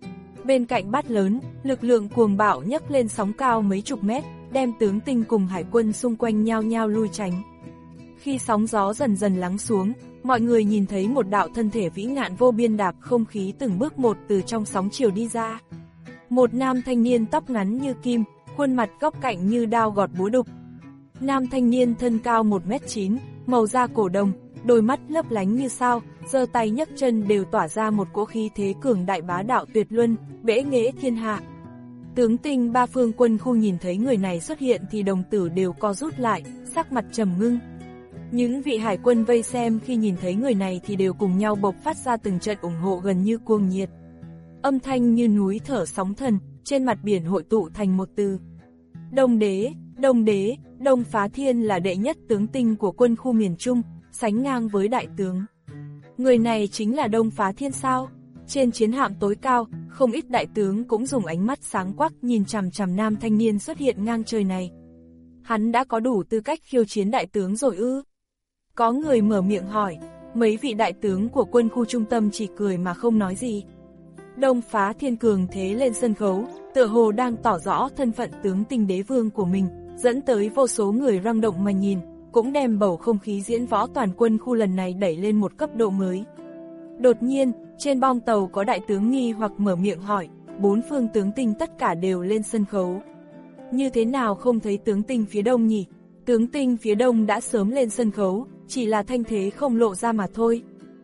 Bên cạnh bát lớn, lực lượng cuồng bạo nhấc lên sóng cao mấy chục mét, đem tướng tinh cùng hải quân xung quanh nhao nhao lui tránh. Khi sóng gió dần dần lắng xuống, mọi người nhìn thấy một đạo thân thể vĩ ngạn vô biên đạp không khí từng bước một từ trong sóng chiều đi ra. Một nam thanh niên tóc ngắn như kim, khuôn mặt góc cạnh như đao gọt búa đục. Nam thanh niên thân cao một mét chín, màu da cổ đồng, đôi mắt lấp lánh như sao, giơ tay nhấc chân đều tỏa ra một cỗ khí thế cường đại bá đạo tuyệt luân, bẽ nghễ thiên hạ. Tướng tinh ba phương quân khu nhìn thấy người này xuất hiện thì đồng tử đều co rút lại, sắc mặt trầm ngưng. Những vị hải quân vây xem khi nhìn thấy người này thì đều cùng nhau bộc phát ra từng trận ủng hộ gần như cuồng nhiệt. Âm thanh như núi thở sóng thần, trên mặt biển hội tụ thành một từ. Đông đế, đông đế, Đông Phá Thiên là đệ nhất tướng tinh của quân khu miền Trung, sánh ngang với đại tướng. Người này chính là Đông Phá Thiên sao? Trên chiến hạm tối cao, không ít đại tướng cũng dùng ánh mắt sáng quắc nhìn chằm chằm nam thanh niên xuất hiện ngang trời này. Hắn đã có đủ tư cách khiêu chiến đại tướng rồi ư? Có người mở miệng hỏi, mấy vị đại tướng của quân khu trung tâm chỉ cười mà không nói gì. Đông Phá Thiên cường thế lên sân khấu, tựa hồ đang tỏ rõ thân phận tướng tinh đế vương của mình, dẫn tới vô số người răng động mà nhìn, cũng đem bầu không khí diễn võ toàn quân khu lần này đẩy lên một cấp độ mới. Đột nhiên, trên bong tàu có đại tướng nghi hoặc mở miệng hỏi, bốn phương tướng tinh tất cả đều lên sân khấu. Như thế nào không thấy tướng tinh phía đông nhỉ? Tướng tinh phía đông đã sớm lên sân khấu, chỉ là thanh thế không lộ ra mà thôi.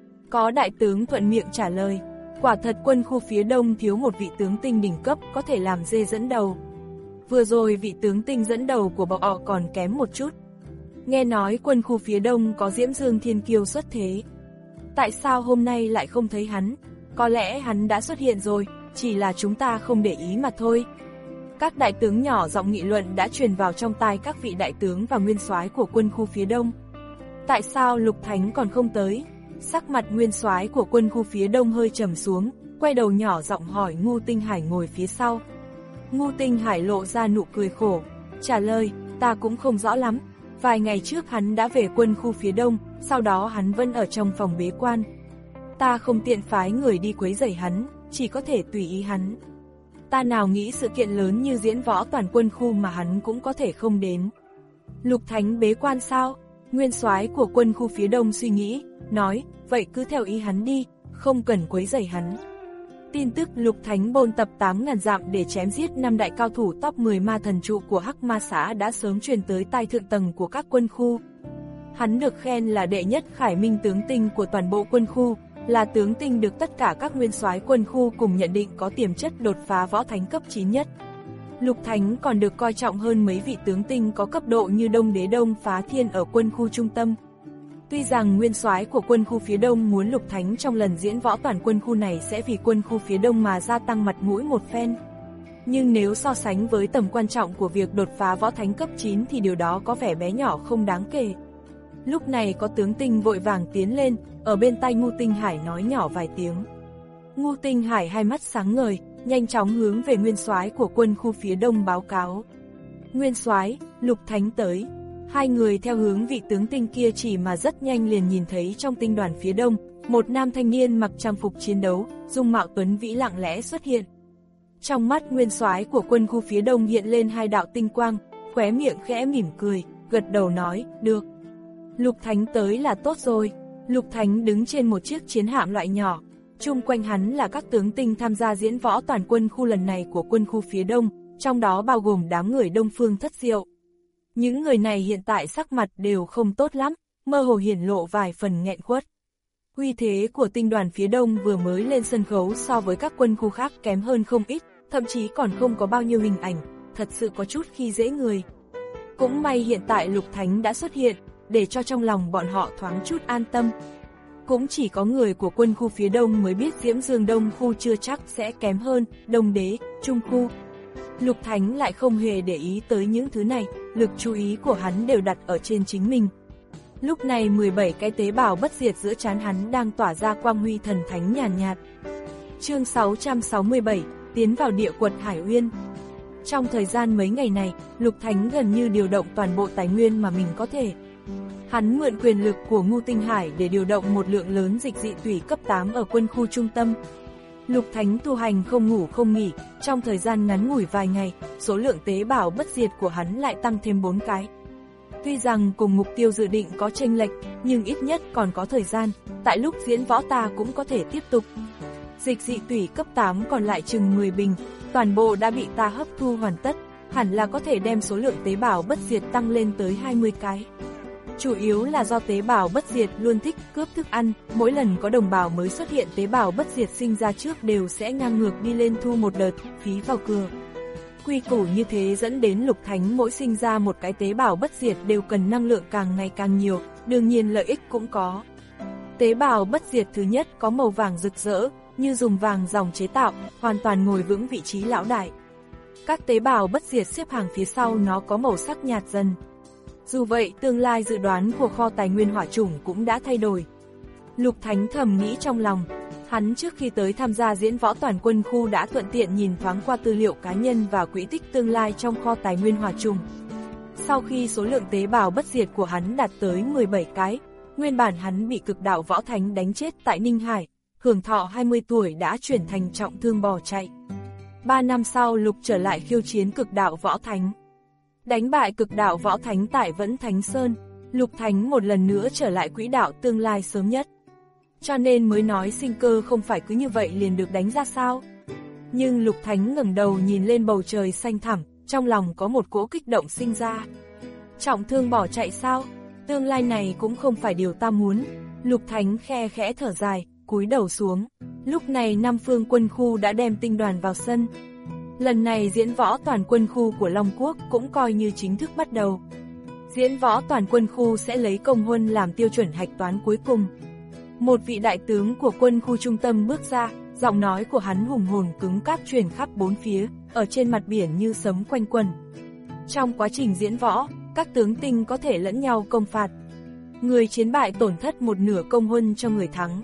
Có đại tướng thuận miệng trả lời, quả thật quân khu phía đông thiếu một vị tướng tinh đỉnh cấp có thể làm dê dẫn đầu. Vừa rồi vị tướng tinh dẫn đầu của bọn họ còn kém một chút. Nghe nói quân khu phía đông có Diễm Dương Thiên Kiêu xuất thế. Tại sao hôm nay lại không thấy hắn? Có lẽ hắn đã xuất hiện rồi, chỉ là chúng ta không để ý mà thôi. Các đại tướng nhỏ giọng nghị luận đã truyền vào trong tai các vị đại tướng và nguyên soái của quân khu phía đông. Tại sao Lục Thánh còn không tới? Sắc mặt nguyên soái của quân khu phía đông hơi trầm xuống, quay đầu nhỏ giọng hỏi Ngưu Tinh Hải ngồi phía sau. Ngưu Tinh Hải lộ ra nụ cười khổ, trả lời, ta cũng không rõ lắm. Vài ngày trước hắn đã về quân khu phía đông, sau đó hắn vẫn ở trong phòng bế quan. Ta không tiện phái người đi quấy rầy hắn, chỉ có thể tùy ý hắn. Ta nào nghĩ sự kiện lớn như diễn võ toàn quân khu mà hắn cũng có thể không đến. Lục Thánh bế quan sao? Nguyên soái của quân khu phía đông suy nghĩ, nói, vậy cứ theo ý hắn đi, không cần quấy rầy hắn. Tin tức Lục Thánh bôn tập tám ngàn dặm để chém giết năm đại cao thủ top mười ma thần trụ của Hắc Ma xã đã sớm truyền tới tai thượng tầng của các quân khu. Hắn được khen là đệ nhất khải minh tướng tinh của toàn bộ quân khu, là tướng tinh được tất cả các nguyên soái quân khu cùng nhận định có tiềm chất đột phá võ thánh cấp chín nhất. Lục Thánh còn được coi trọng hơn mấy vị tướng tinh có cấp độ như Đông Đế Đông Phá Thiên ở quân khu trung tâm. Tuy rằng nguyên soái của quân khu phía đông muốn Lục Thánh trong lần diễn võ toàn quân khu này sẽ vì quân khu phía đông mà gia tăng mặt mũi một phen. Nhưng nếu so sánh với tầm quan trọng của việc đột phá võ thánh cấp chín thì điều đó có vẻ bé nhỏ không đáng kể. Lúc này có tướng tinh vội vàng tiến lên, ở bên tai Ngưu Tinh Hải nói nhỏ vài tiếng. Ngưu Tinh Hải hai mắt sáng ngời, nhanh chóng hướng về nguyên soái của quân khu phía đông báo cáo. Nguyên soái, Lục Thánh tới. Hai người theo hướng vị tướng tinh kia chỉ mà rất nhanh liền nhìn thấy trong tinh đoàn phía đông, một nam thanh niên mặc trang phục chiến đấu, dung mạo tuấn vĩ lặng lẽ xuất hiện. Trong mắt nguyên soái của quân khu phía đông hiện lên hai đạo tinh quang, khóe miệng khẽ mỉm cười, gật đầu nói, được. Lục Thánh tới là tốt rồi. Lục Thánh đứng trên một chiếc chiến hạm loại nhỏ, chung quanh hắn là các tướng tinh tham gia diễn võ toàn quân khu lần này của quân khu phía đông, trong đó bao gồm đám người Đông Phương Thất Diệu. Những người này hiện tại sắc mặt đều không tốt lắm, mơ hồ hiển lộ vài phần nghẹn khuất. Uy thế của tinh đoàn phía đông vừa mới lên sân khấu so với các quân khu khác kém hơn không ít, thậm chí còn không có bao nhiêu hình ảnh, thật sự có chút khi dễ người. Cũng may hiện tại Lục Thánh đã xuất hiện, để cho trong lòng bọn họ thoáng chút an tâm. Cũng chỉ có người của quân khu phía đông mới biết Diễm Dương Đông khu chưa chắc sẽ kém hơn Đông Đế, Trung khu. Lục Thánh lại không hề để ý tới những thứ này, lực chú ý của hắn đều đặt ở trên chính mình. Lúc này mười bảy cái tế bào bất diệt giữa trán hắn đang tỏa ra quang huy thần thánh nhàn nhạt, nhạt. Chương sáu trăm sáu mươi bảy, tiến vào địa quật Hải Uyên. Trong thời gian mấy ngày này, Lục Thánh gần như điều động toàn bộ tài nguyên mà mình có thể. Hắn mượn quyền lực của Ngưu Tinh Hải để điều động một lượng lớn dịch dị tủy cấp tám ở quân khu trung tâm. Lục Thánh tu hành không ngủ không nghỉ, trong thời gian ngắn ngủi vài ngày, số lượng tế bào bất diệt của hắn lại tăng thêm bốn cái. Tuy rằng cùng mục tiêu dự định có chênh lệch, nhưng ít nhất còn có thời gian, tại lúc diễn võ ta cũng có thể tiếp tục. Dịch dị tủy cấp tám còn lại chừng mười bình, toàn bộ đã bị ta hấp thu hoàn tất, hẳn là có thể đem số lượng tế bào bất diệt tăng lên tới hai mươi cái. Chủ yếu là do tế bào bất diệt luôn thích cướp thức ăn, mỗi lần có đồng bào mới xuất hiện tế bào bất diệt sinh ra trước đều sẽ ngang ngược đi lên thu một đợt, phí vào cửa. Quy củ như thế dẫn đến Lục Thánh mỗi sinh ra một cái tế bào bất diệt đều cần năng lượng càng ngày càng nhiều, đương nhiên lợi ích cũng có. Tế bào bất diệt thứ nhất có màu vàng rực rỡ, như dùng vàng dòng chế tạo, hoàn toàn ngồi vững vị trí lão đại. Các tế bào bất diệt xếp hàng phía sau nó có màu sắc nhạt dần. Dù vậy, tương lai dự đoán của kho tài nguyên hỏa chủng cũng đã thay đổi. Lục Thánh thầm nghĩ trong lòng, hắn trước khi tới tham gia diễn võ toàn quân khu đã thuận tiện nhìn thoáng qua tư liệu cá nhân và quỹ tích tương lai trong kho tài nguyên hỏa chủng. Sau khi số lượng tế bào bất diệt của hắn đạt tới mười bảy cái, nguyên bản hắn bị cực đạo võ thánh đánh chết tại Ninh Hải, hưởng thọ hai mươi tuổi đã chuyển thành trọng thương bỏ chạy. Ba năm sau Lục trở lại khiêu chiến cực đạo võ thánh. Đánh bại cực đạo võ thánh tại Vẫn Thánh Sơn, Lục Thánh một lần nữa trở lại quỹ đạo tương lai sớm nhất. Cho nên mới nói sinh cơ không phải cứ như vậy liền được đánh ra sao. Nhưng Lục Thánh ngẩng đầu nhìn lên bầu trời xanh thẳm, trong lòng có một cỗ kích động sinh ra. Trọng thương bỏ chạy sao? Tương lai này cũng không phải điều ta muốn. Lục Thánh khe khẽ thở dài, cúi đầu xuống. Lúc này Nam Phương quân khu đã đem tinh đoàn vào sân. Lần này diễn võ toàn quân khu của Long Quốc cũng coi như chính thức bắt đầu. Diễn võ toàn quân khu sẽ lấy công huân làm tiêu chuẩn hạch toán cuối cùng. Một vị đại tướng của quân khu trung tâm bước ra, giọng nói của hắn hùng hồn cứng cáp truyền khắp bốn phía, ở trên mặt biển như sấm quanh quần. Trong quá trình diễn võ, các tướng tinh có thể lẫn nhau công phạt. Người chiến bại tổn thất một nửa công huân cho người thắng.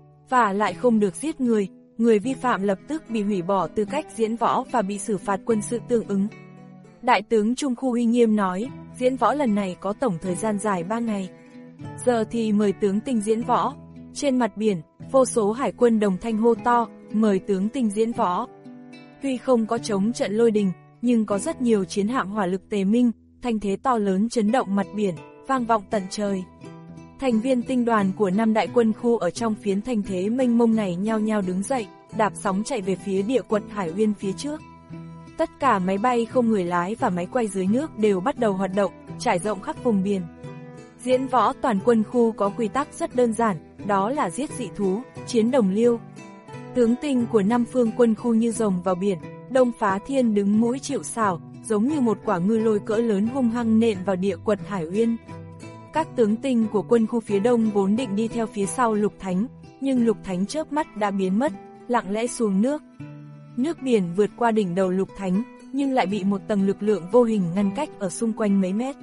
Và lại không được giết người, người vi phạm lập tức bị hủy bỏ tư cách diễn võ và bị xử phạt quân sự tương ứng. Đại tướng Trung Khu uy nghiêm nói, diễn võ lần này có tổng thời gian dài ba ngày. Giờ thì mời tướng tinh diễn võ. Trên mặt biển, vô số hải quân đồng thanh hô to, mời tướng tinh diễn võ. Tuy không có chống trận lôi đình, nhưng có rất nhiều chiến hạm hỏa lực tề minh, thanh thế to lớn chấn động mặt biển, vang vọng tận trời. Thành viên tinh đoàn của năm đại quân khu ở trong phiến thanh thế mênh mông này nhao nhao đứng dậy, đạp sóng chạy về phía địa quật Hải Uyên phía trước. Tất cả máy bay không người lái và máy quay dưới nước đều bắt đầu hoạt động, trải rộng khắp vùng biển. Diễn võ toàn quân khu có quy tắc rất đơn giản, đó là giết dị thú, chiến đồng liêu. Tướng tinh của Nam Phương quân khu như rồng vào biển, Đông Phá Thiên đứng mũi chịu sào, giống như một quả ngư lôi cỡ lớn hung hăng nện vào địa quật Hải Uyên. Các tướng tinh của quân khu phía đông vốn định đi theo phía sau Lục Thánh, nhưng Lục Thánh chớp mắt đã biến mất, lặng lẽ xuống nước. Nước biển vượt qua đỉnh đầu Lục Thánh, nhưng lại bị một tầng lực lượng vô hình ngăn cách ở xung quanh mấy mét.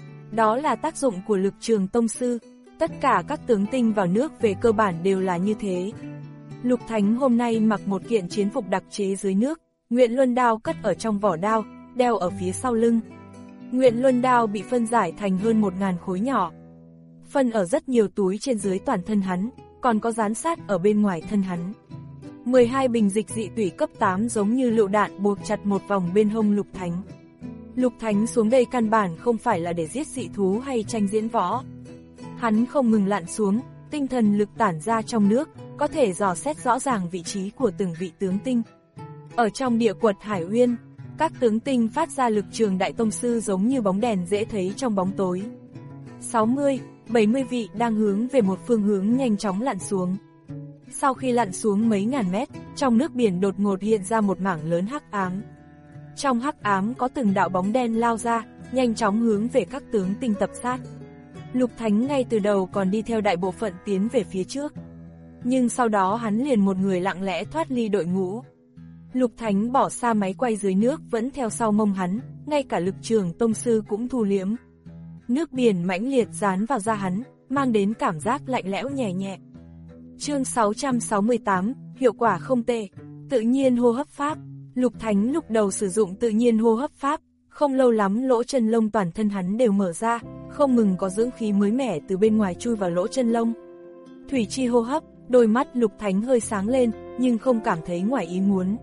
Đó là tác dụng của lực trường tông sư, tất cả các tướng tinh vào nước về cơ bản đều là như thế. Lục Thánh hôm nay mặc một kiện chiến phục đặc chế dưới nước, Nguyện Luân đao cất ở trong vỏ đao, đeo ở phía sau lưng. Nguyện Luân đao bị phân giải thành hơn một ngàn khối nhỏ. Phân ở rất nhiều túi trên dưới toàn thân hắn, còn có dán sát ở bên ngoài thân hắn. mười hai bình dịch dị tủy cấp tám giống như lựu đạn buộc chặt một vòng bên hông Lục Thánh. Lục Thánh xuống đây căn bản không phải là để giết dị thú hay tranh diễn võ. Hắn không ngừng lặn xuống, tinh thần lực tản ra trong nước, có thể dò xét rõ ràng vị trí của từng vị tướng tinh. Ở trong địa quật Hải Uyên, các tướng tinh phát ra lực trường đại tông sư giống như bóng đèn dễ thấy trong bóng tối. sáu mươi, bảy mươi vị đang hướng về một phương hướng nhanh chóng lặn xuống. Sau khi lặn xuống mấy ngàn mét, trong nước biển đột ngột hiện ra một mảng lớn hắc ám. Trong hắc ám có từng đạo bóng đen lao ra, nhanh chóng hướng về các tướng tinh tập sát. Lục Thánh ngay từ đầu còn đi theo đại bộ phận tiến về phía trước. Nhưng sau đó hắn liền một người lặng lẽ thoát ly đội ngũ. Lục Thánh bỏ xa máy quay dưới nước vẫn theo sau mông hắn, ngay cả lực trường tông sư cũng thu liễm. Nước biển mãnh liệt dán vào da hắn, mang đến cảm giác lạnh lẽo nhẹ nhẹ. Chương sáu trăm sáu mươi tám, hiệu quả không tệ. Tự nhiên hô hấp pháp. Lục Thánh lúc đầu sử dụng tự nhiên hô hấp pháp, không lâu lắm lỗ chân lông toàn thân hắn đều mở ra, không ngừng có dưỡng khí mới mẻ từ bên ngoài chui vào lỗ chân lông. Thủy chi hô hấp, đôi mắt Lục Thánh hơi sáng lên, nhưng không cảm thấy ngoài ý muốn.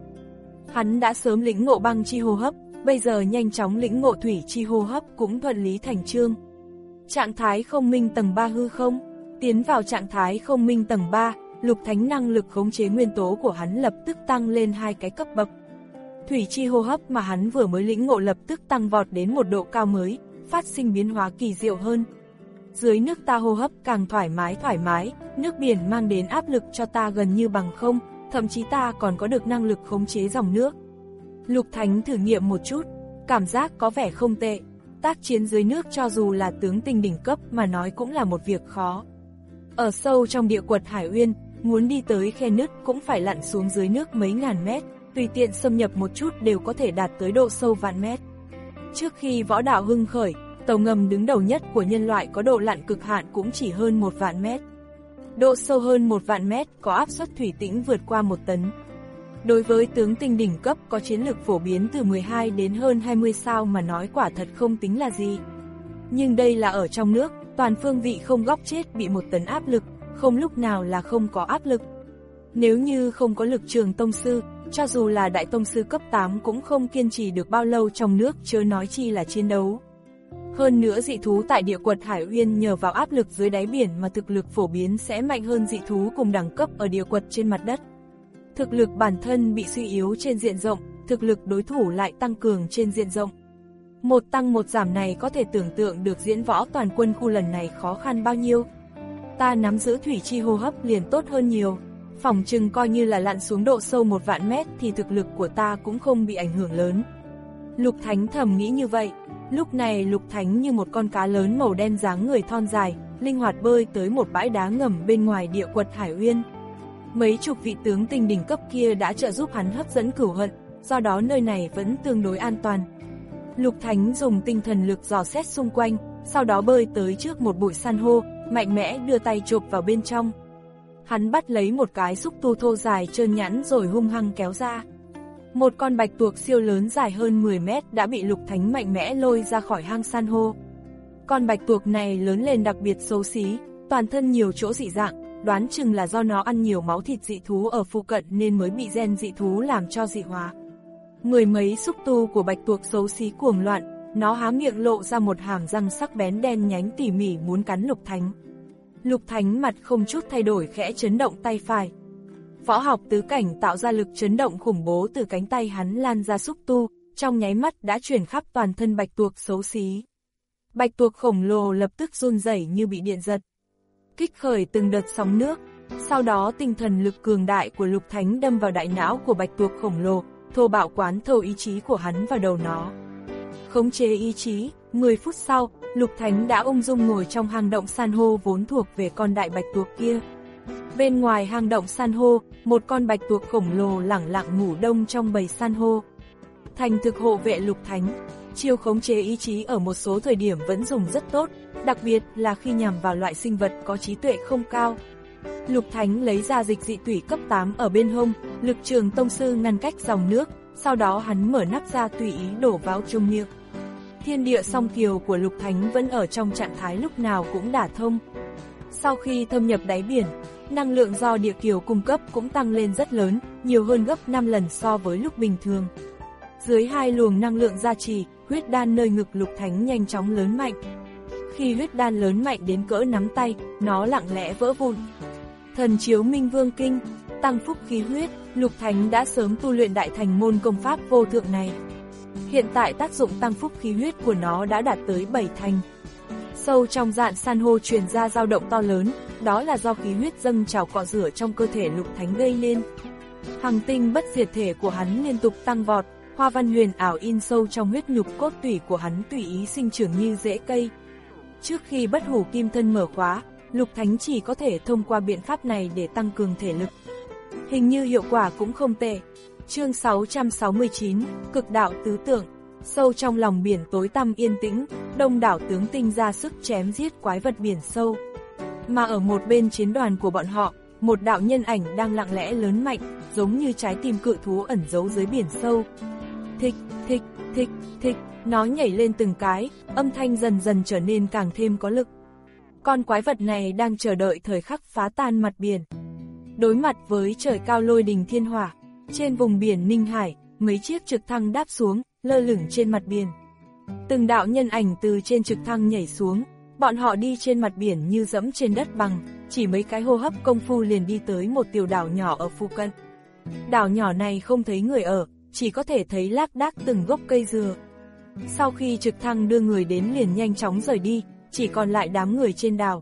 Hắn đã sớm lĩnh ngộ băng chi hô hấp, bây giờ nhanh chóng lĩnh ngộ thủy chi hô hấp cũng thuận lý thành chương. Trạng thái không minh tầng ba hư không? Tiến vào trạng thái không minh tầng ba, Lục Thánh năng lực khống chế nguyên tố của hắn lập tức tăng lên hai cái cấp bậc. Thủy chi hô hấp mà hắn vừa mới lĩnh ngộ lập tức tăng vọt đến một độ cao mới, phát sinh biến hóa kỳ diệu hơn. Dưới nước ta hô hấp càng thoải mái thoải mái, nước biển mang đến áp lực cho ta gần như bằng không, thậm chí ta còn có được năng lực khống chế dòng nước. Lục Thánh thử nghiệm một chút, cảm giác có vẻ không tệ. Tác chiến dưới nước cho dù là tướng tinh đỉnh cấp mà nói cũng là một việc khó. Ở sâu trong địa quật Hải Uyên, muốn đi tới khe nứt cũng phải lặn xuống dưới nước mấy ngàn mét, tùy tiện xâm nhập một chút đều có thể đạt tới độ sâu vạn mét. Trước khi võ đạo hưng khởi, tàu ngầm đứng đầu nhất của nhân loại có độ lặn cực hạn cũng chỉ hơn một vạn mét. Độ sâu hơn một vạn mét có áp suất thủy tĩnh vượt qua một tấn. Đối với tướng tinh đỉnh cấp có chiến lược phổ biến từ mười hai đến hơn hai mươi sao mà nói quả thật không tính là gì. Nhưng đây là ở trong nước, toàn phương vị không góc chết bị một tấn áp lực, không lúc nào là không có áp lực. Nếu như không có lực trường tông sư, cho dù là đại tông sư cấp tám cũng không kiên trì được bao lâu trong nước, chớ nói chi là chiến đấu. Hơn nữa dị thú tại địa quật Hải Uyên nhờ vào áp lực dưới đáy biển mà thực lực phổ biến sẽ mạnh hơn dị thú cùng đẳng cấp ở địa quật trên mặt đất. Thực lực bản thân bị suy yếu trên diện rộng, thực lực đối thủ lại tăng cường trên diện rộng. Một tăng một giảm này có thể tưởng tượng được diễn võ toàn quân khu lần này khó khăn bao nhiêu. Ta nắm giữ thủy chi hô hấp liền tốt hơn nhiều. Phỏng chừng coi như là lặn xuống độ sâu một vạn mét thì thực lực của ta cũng không bị ảnh hưởng lớn. Lục Thánh thầm nghĩ như vậy. Lúc này Lục Thánh như một con cá lớn màu đen dáng người thon dài, linh hoạt bơi tới một bãi đá ngầm bên ngoài địa quật Hải Uyên. Mấy chục vị tướng tinh đỉnh cấp kia đã trợ giúp hắn hấp dẫn cửu hận, do đó nơi này vẫn tương đối an toàn. Lục Thánh dùng tinh thần lực dò xét xung quanh, sau đó bơi tới trước một bụi san hô, mạnh mẽ đưa tay chộp vào bên trong. Hắn bắt lấy một cái xúc tu thô dài trơn nhẵn rồi hung hăng kéo ra. Một con bạch tuộc siêu lớn dài hơn mười mét đã bị Lục Thánh mạnh mẽ lôi ra khỏi hang san hô. Con bạch tuộc này lớn lên đặc biệt xấu xí, toàn thân nhiều chỗ dị dạng, đoán chừng là do nó ăn nhiều máu thịt dị thú ở phụ cận nên mới bị gen dị thú làm cho dị hóa. Mười mấy xúc tu của bạch tuộc xấu xí cuồng loạn, nó há miệng lộ ra một hàm răng sắc bén đen nhánh tỉ mỉ muốn cắn Lục Thánh. Lục Thánh mặt không chút thay đổi khẽ chấn động tay phải. Võ học tứ cảnh tạo ra lực chấn động khủng bố từ cánh tay hắn lan ra xúc tu, trong nháy mắt đã truyền khắp toàn thân bạch tuộc xấu xí. Bạch tuộc khổng lồ lập tức run rẩy như bị điện giật, kích khởi từng đợt sóng nước. Sau đó tinh thần lực cường đại của Lục Thánh đâm vào đại não của bạch tuộc khổng lồ, thô bạo quán thâu ý chí của hắn vào đầu nó. Khống chế ý chí, mười phút sau, Lục Thánh đã ung dung ngồi trong hang động san hô vốn thuộc về con đại bạch tuộc kia. Bên ngoài hang động san hô, một con bạch tuộc khổng lồ lẳng lặng ngủ đông trong bầy san hô. Thành thực hộ vệ Lục Thánh, chiêu khống chế ý chí ở một số thời điểm vẫn dùng rất tốt, đặc biệt là khi nhằm vào loại sinh vật có trí tuệ không cao. Lục Thánh lấy ra dịch dị tủy cấp tám ở bên hông, lực trường tông sư ngăn cách dòng nước, sau đó hắn mở nắp ra tùy ý đổ vào trong miệng. Thiên địa song kiều của Lục Thánh vẫn ở trong trạng thái lúc nào cũng đả thông. Sau khi thâm nhập đáy biển, năng lượng do địa kiều cung cấp cũng tăng lên rất lớn, nhiều hơn gấp năm lần so với lúc bình thường. Dưới hai luồng năng lượng gia trì, huyết đan nơi ngực Lục Thánh nhanh chóng lớn mạnh. Khi huyết đan lớn mạnh đến cỡ nắm tay, nó lặng lẽ vỡ vụn. Thần chiếu Minh Vương Kinh, tăng phúc khí huyết, Lục Thánh đã sớm tu luyện đại thành môn công pháp vô thượng này. Hiện tại tác dụng tăng phúc khí huyết của nó đã đạt tới bảy thành. Sâu trong rạn san hô truyền ra dao động to lớn, đó là do khí huyết dâng trào cọ rửa trong cơ thể Lục Thánh gây nên. Hằng tinh bất diệt thể của hắn liên tục tăng vọt, hoa văn huyền ảo in sâu trong huyết nhục cốt tủy của hắn tùy ý sinh trưởng như rễ cây. Trước khi bất hủ kim thân mở khóa, Lục Thánh chỉ có thể thông qua biện pháp này để tăng cường thể lực. Hình như hiệu quả cũng không tệ. Chương sáu trăm sáu mươi chín, Cực đạo tứ tượng. Sâu trong lòng biển tối tăm yên tĩnh, đông đảo tướng tinh ra sức chém giết quái vật biển sâu. Mà ở một bên chiến đoàn của bọn họ, một đạo nhân ảnh đang lặng lẽ lớn mạnh, giống như trái tim cự thú ẩn giấu dưới biển sâu. Thịch, thịch, thịch, thịch, nó nhảy lên từng cái, âm thanh dần dần trở nên càng thêm có lực. Con quái vật này đang chờ đợi thời khắc phá tan mặt biển. Đối mặt với trời cao lôi đình thiên hỏa, trên vùng biển Ninh Hải, mấy chiếc trực thăng đáp xuống, lơ lửng trên mặt biển. Từng đạo nhân ảnh từ trên trực thăng nhảy xuống, bọn họ đi trên mặt biển như dẫm trên đất bằng, chỉ mấy cái hô hấp công phu liền đi tới một tiểu đảo nhỏ ở phụ cận. Đảo nhỏ này không thấy người ở, chỉ có thể thấy lác đác từng gốc cây dừa. Sau khi trực thăng đưa người đến liền nhanh chóng rời đi, chỉ còn lại đám người trên đảo.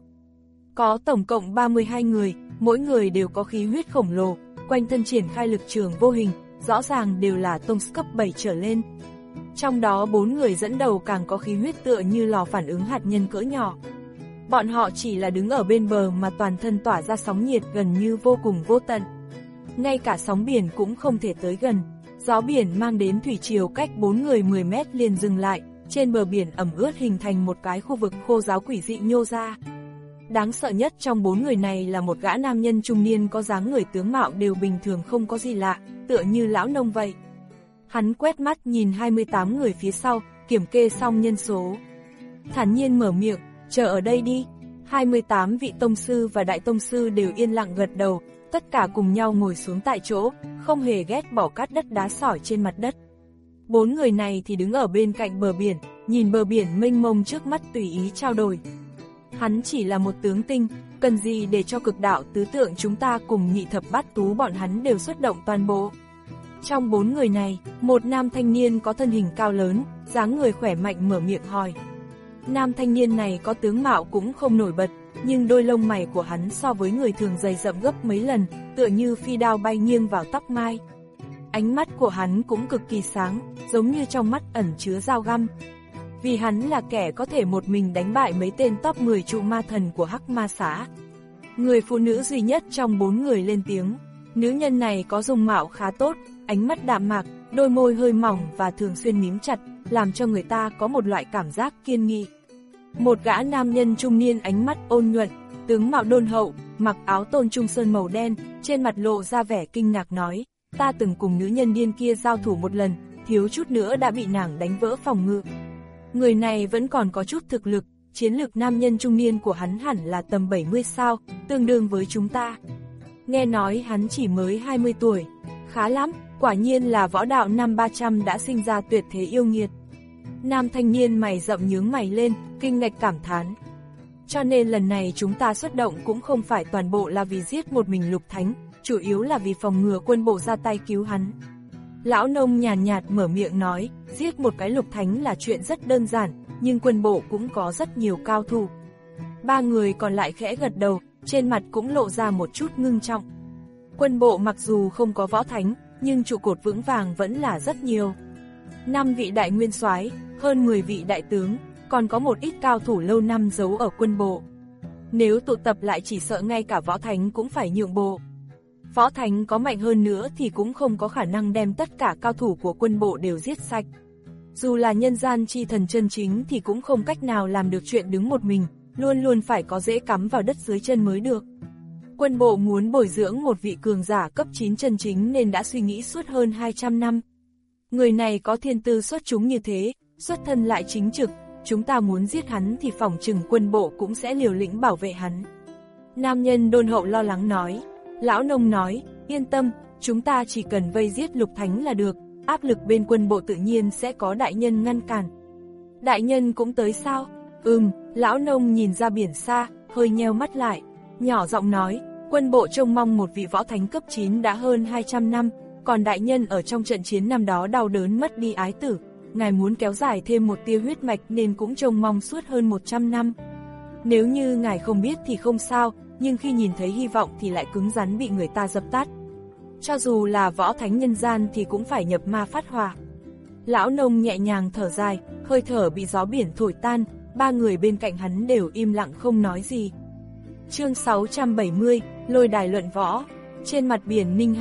Có tổng cộng ba mươi hai người, mỗi người đều có khí huyết khổng lồ, quanh thân triển khai lực trường vô hình, rõ ràng đều là tông cấp bảy trở lên. Trong đó bốn người dẫn đầu càng có khí huyết tựa như lò phản ứng hạt nhân cỡ nhỏ. Bọn họ chỉ là đứng ở bên bờ mà toàn thân tỏa ra sóng nhiệt gần như vô cùng vô tận. Ngay cả sóng biển cũng không thể tới gần. Gió biển mang đến thủy triều cách bốn người mười mét liền dừng lại, trên bờ biển ẩm ướt hình thành một cái khu vực khô ráo quỷ dị nhô ra. Đáng sợ nhất trong bốn người này là một gã nam nhân trung niên có dáng người tướng mạo đều bình thường không có gì lạ, tựa như lão nông vậy. Hắn quét mắt nhìn hai mươi tám người phía sau, kiểm kê xong nhân số. Thản nhiên mở miệng, chờ ở đây đi. hai mươi tám vị tông sư và đại tông sư đều yên lặng gật đầu, tất cả cùng nhau ngồi xuống tại chỗ, không hề ghét bỏ cát đất đá sỏi trên mặt đất. Bốn người này thì đứng ở bên cạnh bờ biển, nhìn bờ biển mênh mông trước mắt tùy ý trao đổi. Hắn chỉ là một tướng tinh, cần gì để cho cực đạo tứ tượng chúng ta cùng nhị thập bát tú bọn hắn đều xuất động toàn bộ. Trong bốn người này, một nam thanh niên có thân hình cao lớn, dáng người khỏe mạnh mở miệng hỏi. Nam thanh niên này có tướng mạo cũng không nổi bật, nhưng đôi lông mày của hắn so với người thường dày rậm gấp mấy lần, tựa như phi đao bay nghiêng vào tóc mai. Ánh mắt của hắn cũng cực kỳ sáng, giống như trong mắt ẩn chứa dao găm. Vì hắn là kẻ có thể một mình đánh bại mấy tên top mười trụ ma thần của Hắc Ma xã. Người phụ nữ duy nhất trong bốn người lên tiếng. Nữ nhân này có dung mạo khá tốt, ánh mắt đạm mạc, đôi môi hơi mỏng và thường xuyên mím chặt, làm cho người ta có một loại cảm giác kiên nghị. Một gã nam nhân trung niên ánh mắt ôn nhuận, tướng mạo đôn hậu, mặc áo tôn trung sơn màu đen, trên mặt lộ ra vẻ kinh ngạc nói, ta từng cùng nữ nhân điên kia giao thủ một lần, thiếu chút nữa đã bị nàng đánh vỡ phòng ngự. Người này vẫn còn có chút thực lực, chiến lược nam nhân trung niên của hắn hẳn là tầm bảy mươi sao, tương đương với chúng ta. Nghe nói hắn chỉ mới hai mươi tuổi, khá lắm, quả nhiên là võ đạo năm ba trăm đã sinh ra tuyệt thế yêu nghiệt. Nam thanh niên mày rậm nhướng mày lên, kinh ngạc cảm thán. Cho nên lần này chúng ta xuất động cũng không phải toàn bộ là vì giết một mình Lục Thánh, chủ yếu là vì phòng ngừa quân bộ ra tay cứu hắn. Lão nông nhàn nhạt, nhạt mở miệng nói, giết một cái Lục Thánh là chuyện rất đơn giản, nhưng quân bộ cũng có rất nhiều cao thủ. Ba người còn lại khẽ gật đầu, trên mặt cũng lộ ra một chút ngưng trọng. Quân bộ mặc dù không có võ thánh, nhưng trụ cột vững vàng vẫn là rất nhiều. Năm vị đại nguyên soái, hơn mười vị đại tướng, còn có một ít cao thủ lâu năm giấu ở quân bộ. Nếu tụ tập lại chỉ sợ ngay cả võ thánh cũng phải nhượng bộ. Võ thánh có mạnh hơn nữa thì cũng không có khả năng đem tất cả cao thủ của quân bộ đều giết sạch. Dù là nhân gian chi thần chân chính thì cũng không cách nào làm được chuyện đứng một mình, luôn luôn phải có rễ cắm vào đất dưới chân mới được. Quân bộ muốn bồi dưỡng một vị cường giả cấp chín chân chính nên đã suy nghĩ suốt hơn hai trăm năm. Người này có thiên tư xuất chúng như thế, xuất thân lại chính trực, chúng ta muốn giết hắn thì phỏng chừng quân bộ cũng sẽ liều lĩnh bảo vệ hắn. Nam nhân đôn hậu lo lắng nói. Lão nông nói, yên tâm, chúng ta chỉ cần vây giết Lục Thánh là được, áp lực bên quân bộ tự nhiên sẽ có đại nhân ngăn cản. Đại nhân cũng tới sao? Ừm, lão nông nhìn ra biển xa, hơi nheo mắt lại, nhỏ giọng nói, quân bộ trông mong một vị võ thánh cấp chín đã hơn hai trăm năm, còn đại nhân ở trong trận chiến năm đó đau đớn mất đi ái tử, ngài muốn kéo dài thêm một tia huyết mạch nên cũng trông mong suốt hơn một trăm năm. Nếu như ngài không biết thì không sao, nhưng khi nhìn thấy hy vọng thì lại cứng rắn bị người ta dập tắt. Cho dù là võ thánh nhân gian thì cũng phải nhập ma phát hỏa. Lão nông nhẹ nhàng thở dài, hơi thở bị gió biển thổi tan, ba người bên cạnh hắn đều im lặng không nói gì. Chương sáu trăm bảy mươi, lôi đài luận võ. Trên mặt biển Ninh Hải,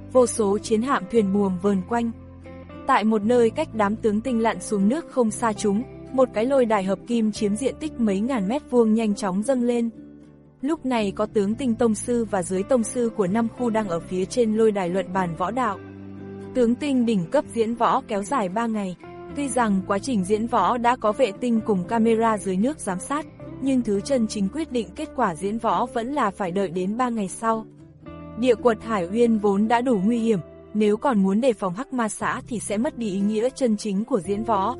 vô số chiến hạm thuyền buồm vờn quanh. Tại một nơi cách đám tướng tinh lặn xuống nước không xa chúng, một cái lôi đài hợp kim chiếm diện tích mấy ngàn mét vuông nhanh chóng dâng lên. Lúc này có tướng tinh tông sư và dưới tông sư của năm khu đang ở phía trên lôi đài luận bàn võ đạo. Tướng tinh đỉnh cấp diễn võ kéo dài ba ngày. Tuy rằng quá trình diễn võ đã có vệ tinh cùng camera dưới nước giám sát, nhưng thứ chân chính quyết định kết quả diễn võ vẫn là phải đợi đến ba ngày sau. Địa quật Hải Uyên vốn đã đủ nguy hiểm, nếu còn muốn đề phòng hắc ma xã thì sẽ mất đi ý nghĩa chân chính của diễn võ.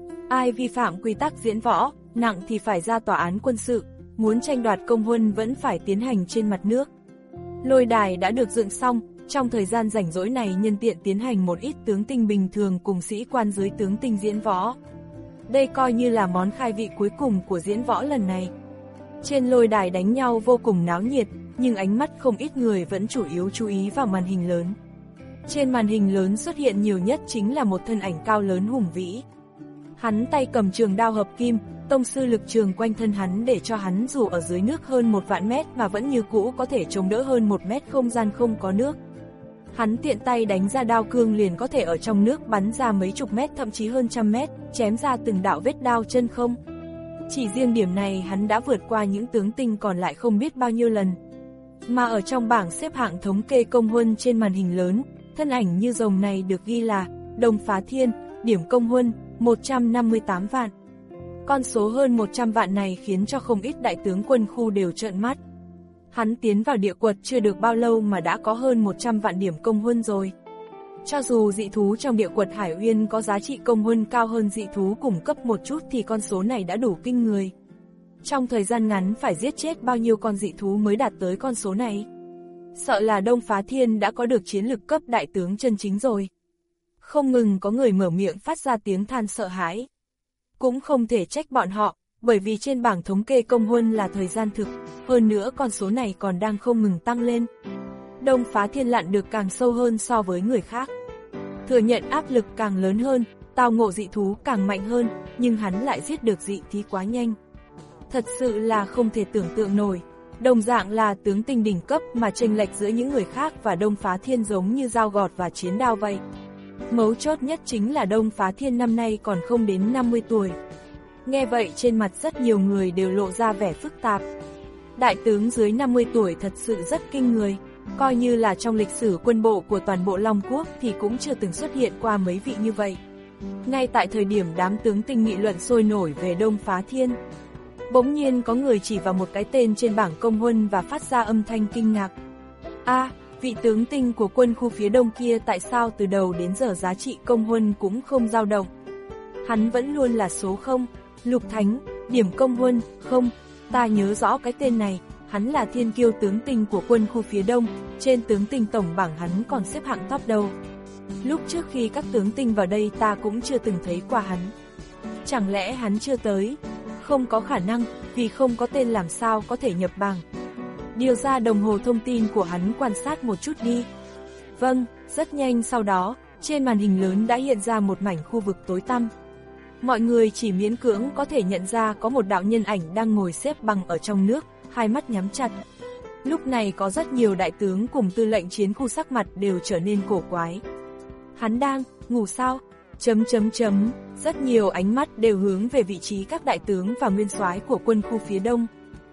Ai vi phạm quy tắc diễn võ, nặng thì phải ra tòa án quân sự, muốn tranh đoạt công huân vẫn phải tiến hành trên mặt nước. Lôi đài đã được dựng xong, trong thời gian rảnh rỗi này nhân tiện tiến hành một ít tướng tinh bình thường cùng sĩ quan dưới tướng tinh diễn võ. Đây coi như là món khai vị cuối cùng của diễn võ lần này. Trên lôi đài đánh nhau vô cùng náo nhiệt, nhưng ánh mắt không ít người vẫn chủ yếu chú ý vào màn hình lớn. Trên màn hình lớn xuất hiện nhiều nhất chính là một thân ảnh cao lớn hùng vĩ. Hắn tay cầm trường đao hợp kim, tông sư lực trường quanh thân hắn để cho hắn dù ở dưới nước hơn một vạn mét mà vẫn như cũ có thể chống đỡ hơn một mét không gian không có nước. Hắn tiện tay đánh ra đao cương liền có thể ở trong nước bắn ra mấy chục mét thậm chí hơn trăm mét, chém ra từng đạo vết đao chân không. Chỉ riêng điểm này hắn đã vượt qua những tướng tinh còn lại không biết bao nhiêu lần. Mà ở trong bảng xếp hạng thống kê công huân trên màn hình lớn, thân ảnh như rồng này được ghi là Đông Phá Thiên, điểm công huân một trăm năm mươi tám vạn. Con số hơn một trăm vạn này khiến cho không ít đại tướng quân khu đều trợn mắt. Hắn tiến vào địa quật chưa được bao lâu mà đã có hơn một trăm vạn điểm công huân rồi. Cho dù dị thú trong địa quật Hải Uyên có giá trị công huân cao hơn dị thú cùng cấp một chút thì con số này đã đủ kinh người. Trong thời gian ngắn phải giết chết bao nhiêu con dị thú mới đạt tới con số này? Sợ là Đông Phá Thiên đã có được chiến lực cấp đại tướng chân chính rồi. Không ngừng có người mở miệng phát ra tiếng than sợ hãi. Cũng không thể trách bọn họ, bởi vì trên bảng thống kê công huân là thời gian thực, hơn nữa con số này còn đang không ngừng tăng lên. Đông Phá Thiên lặn được càng sâu hơn so với người khác. Thừa nhận áp lực càng lớn hơn, tao ngộ dị thú càng mạnh hơn, nhưng hắn lại giết được dị thú quá nhanh. Thật sự là không thể tưởng tượng nổi. Đồng dạng là tướng tinh đỉnh cấp mà chênh lệch giữa những người khác và Đông Phá Thiên giống như dao gọt và chiến đao vậy. Mấu chốt nhất chính là Đông Phá Thiên năm nay còn không đến năm mươi tuổi. Nghe vậy trên mặt rất nhiều người đều lộ ra vẻ phức tạp. Đại tướng dưới năm mươi tuổi thật sự rất kinh người, coi như là trong lịch sử quân bộ của toàn bộ Long Quốc thì cũng chưa từng xuất hiện qua mấy vị như vậy. Ngay tại thời điểm đám tướng tinh nghị luận sôi nổi về Đông Phá Thiên, bỗng nhiên có người chỉ vào một cái tên trên bảng công huân và phát ra âm thanh kinh ngạc. A, à, vị tướng tinh của quân khu phía đông kia tại sao từ đầu đến giờ giá trị công huân cũng không dao động? Hắn vẫn luôn là số không, Lục Thánh, điểm công huân, không, ta nhớ rõ cái tên này, hắn là thiên kiêu tướng tinh của quân khu phía đông, trên tướng tinh tổng bảng hắn còn xếp hạng top đầu. Lúc trước khi các tướng tinh vào đây ta cũng chưa từng thấy qua hắn. Chẳng lẽ hắn chưa tới? Không có khả năng, vì không có tên làm sao có thể nhập bảng. Điều ra đồng hồ thông tin của hắn quan sát một chút đi. Vâng, rất nhanh sau đó, trên màn hình lớn đã hiện ra một mảnh khu vực tối tăm. Mọi người chỉ miễn cưỡng có thể nhận ra có một đạo nhân ảnh đang ngồi xếp bằng ở trong nước, hai mắt nhắm chặt. Lúc này có rất nhiều đại tướng cùng tư lệnh chiến khu sắc mặt đều trở nên cổ quái. Hắn đang ngủ sao? Chấm chấm chấm, rất nhiều ánh mắt đều hướng về vị trí các đại tướng và nguyên soái của quân khu phía đông.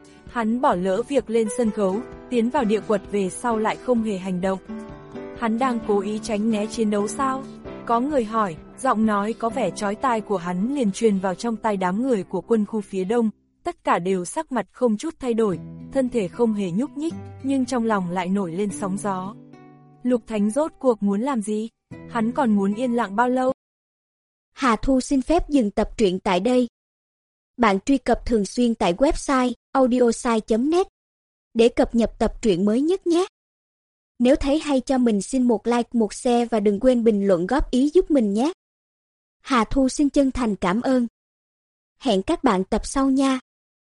Hắn bỏ lỡ việc lên sân khấu, tiến vào địa quật về sau lại không hề hành động. Hắn đang cố ý tránh né chiến đấu sao? Có người hỏi, giọng nói có vẻ chói tai của hắn liền truyền vào trong tai đám người của quân khu phía đông. Tất cả đều sắc mặt không chút thay đổi, thân thể không hề nhúc nhích, nhưng trong lòng lại nổi lên sóng gió. Lục Thánh rốt cuộc muốn làm gì? Hắn còn muốn yên lặng bao lâu? Hà Thu xin phép dừng tập truyện tại đây. Bạn truy cập thường xuyên tại website audiosai chấm net để cập nhật tập truyện mới nhất nhé. Nếu thấy hay cho mình xin một like, một share và đừng quên bình luận góp ý giúp mình nhé. Hà Thu xin chân thành cảm ơn. Hẹn các bạn tập sau nha.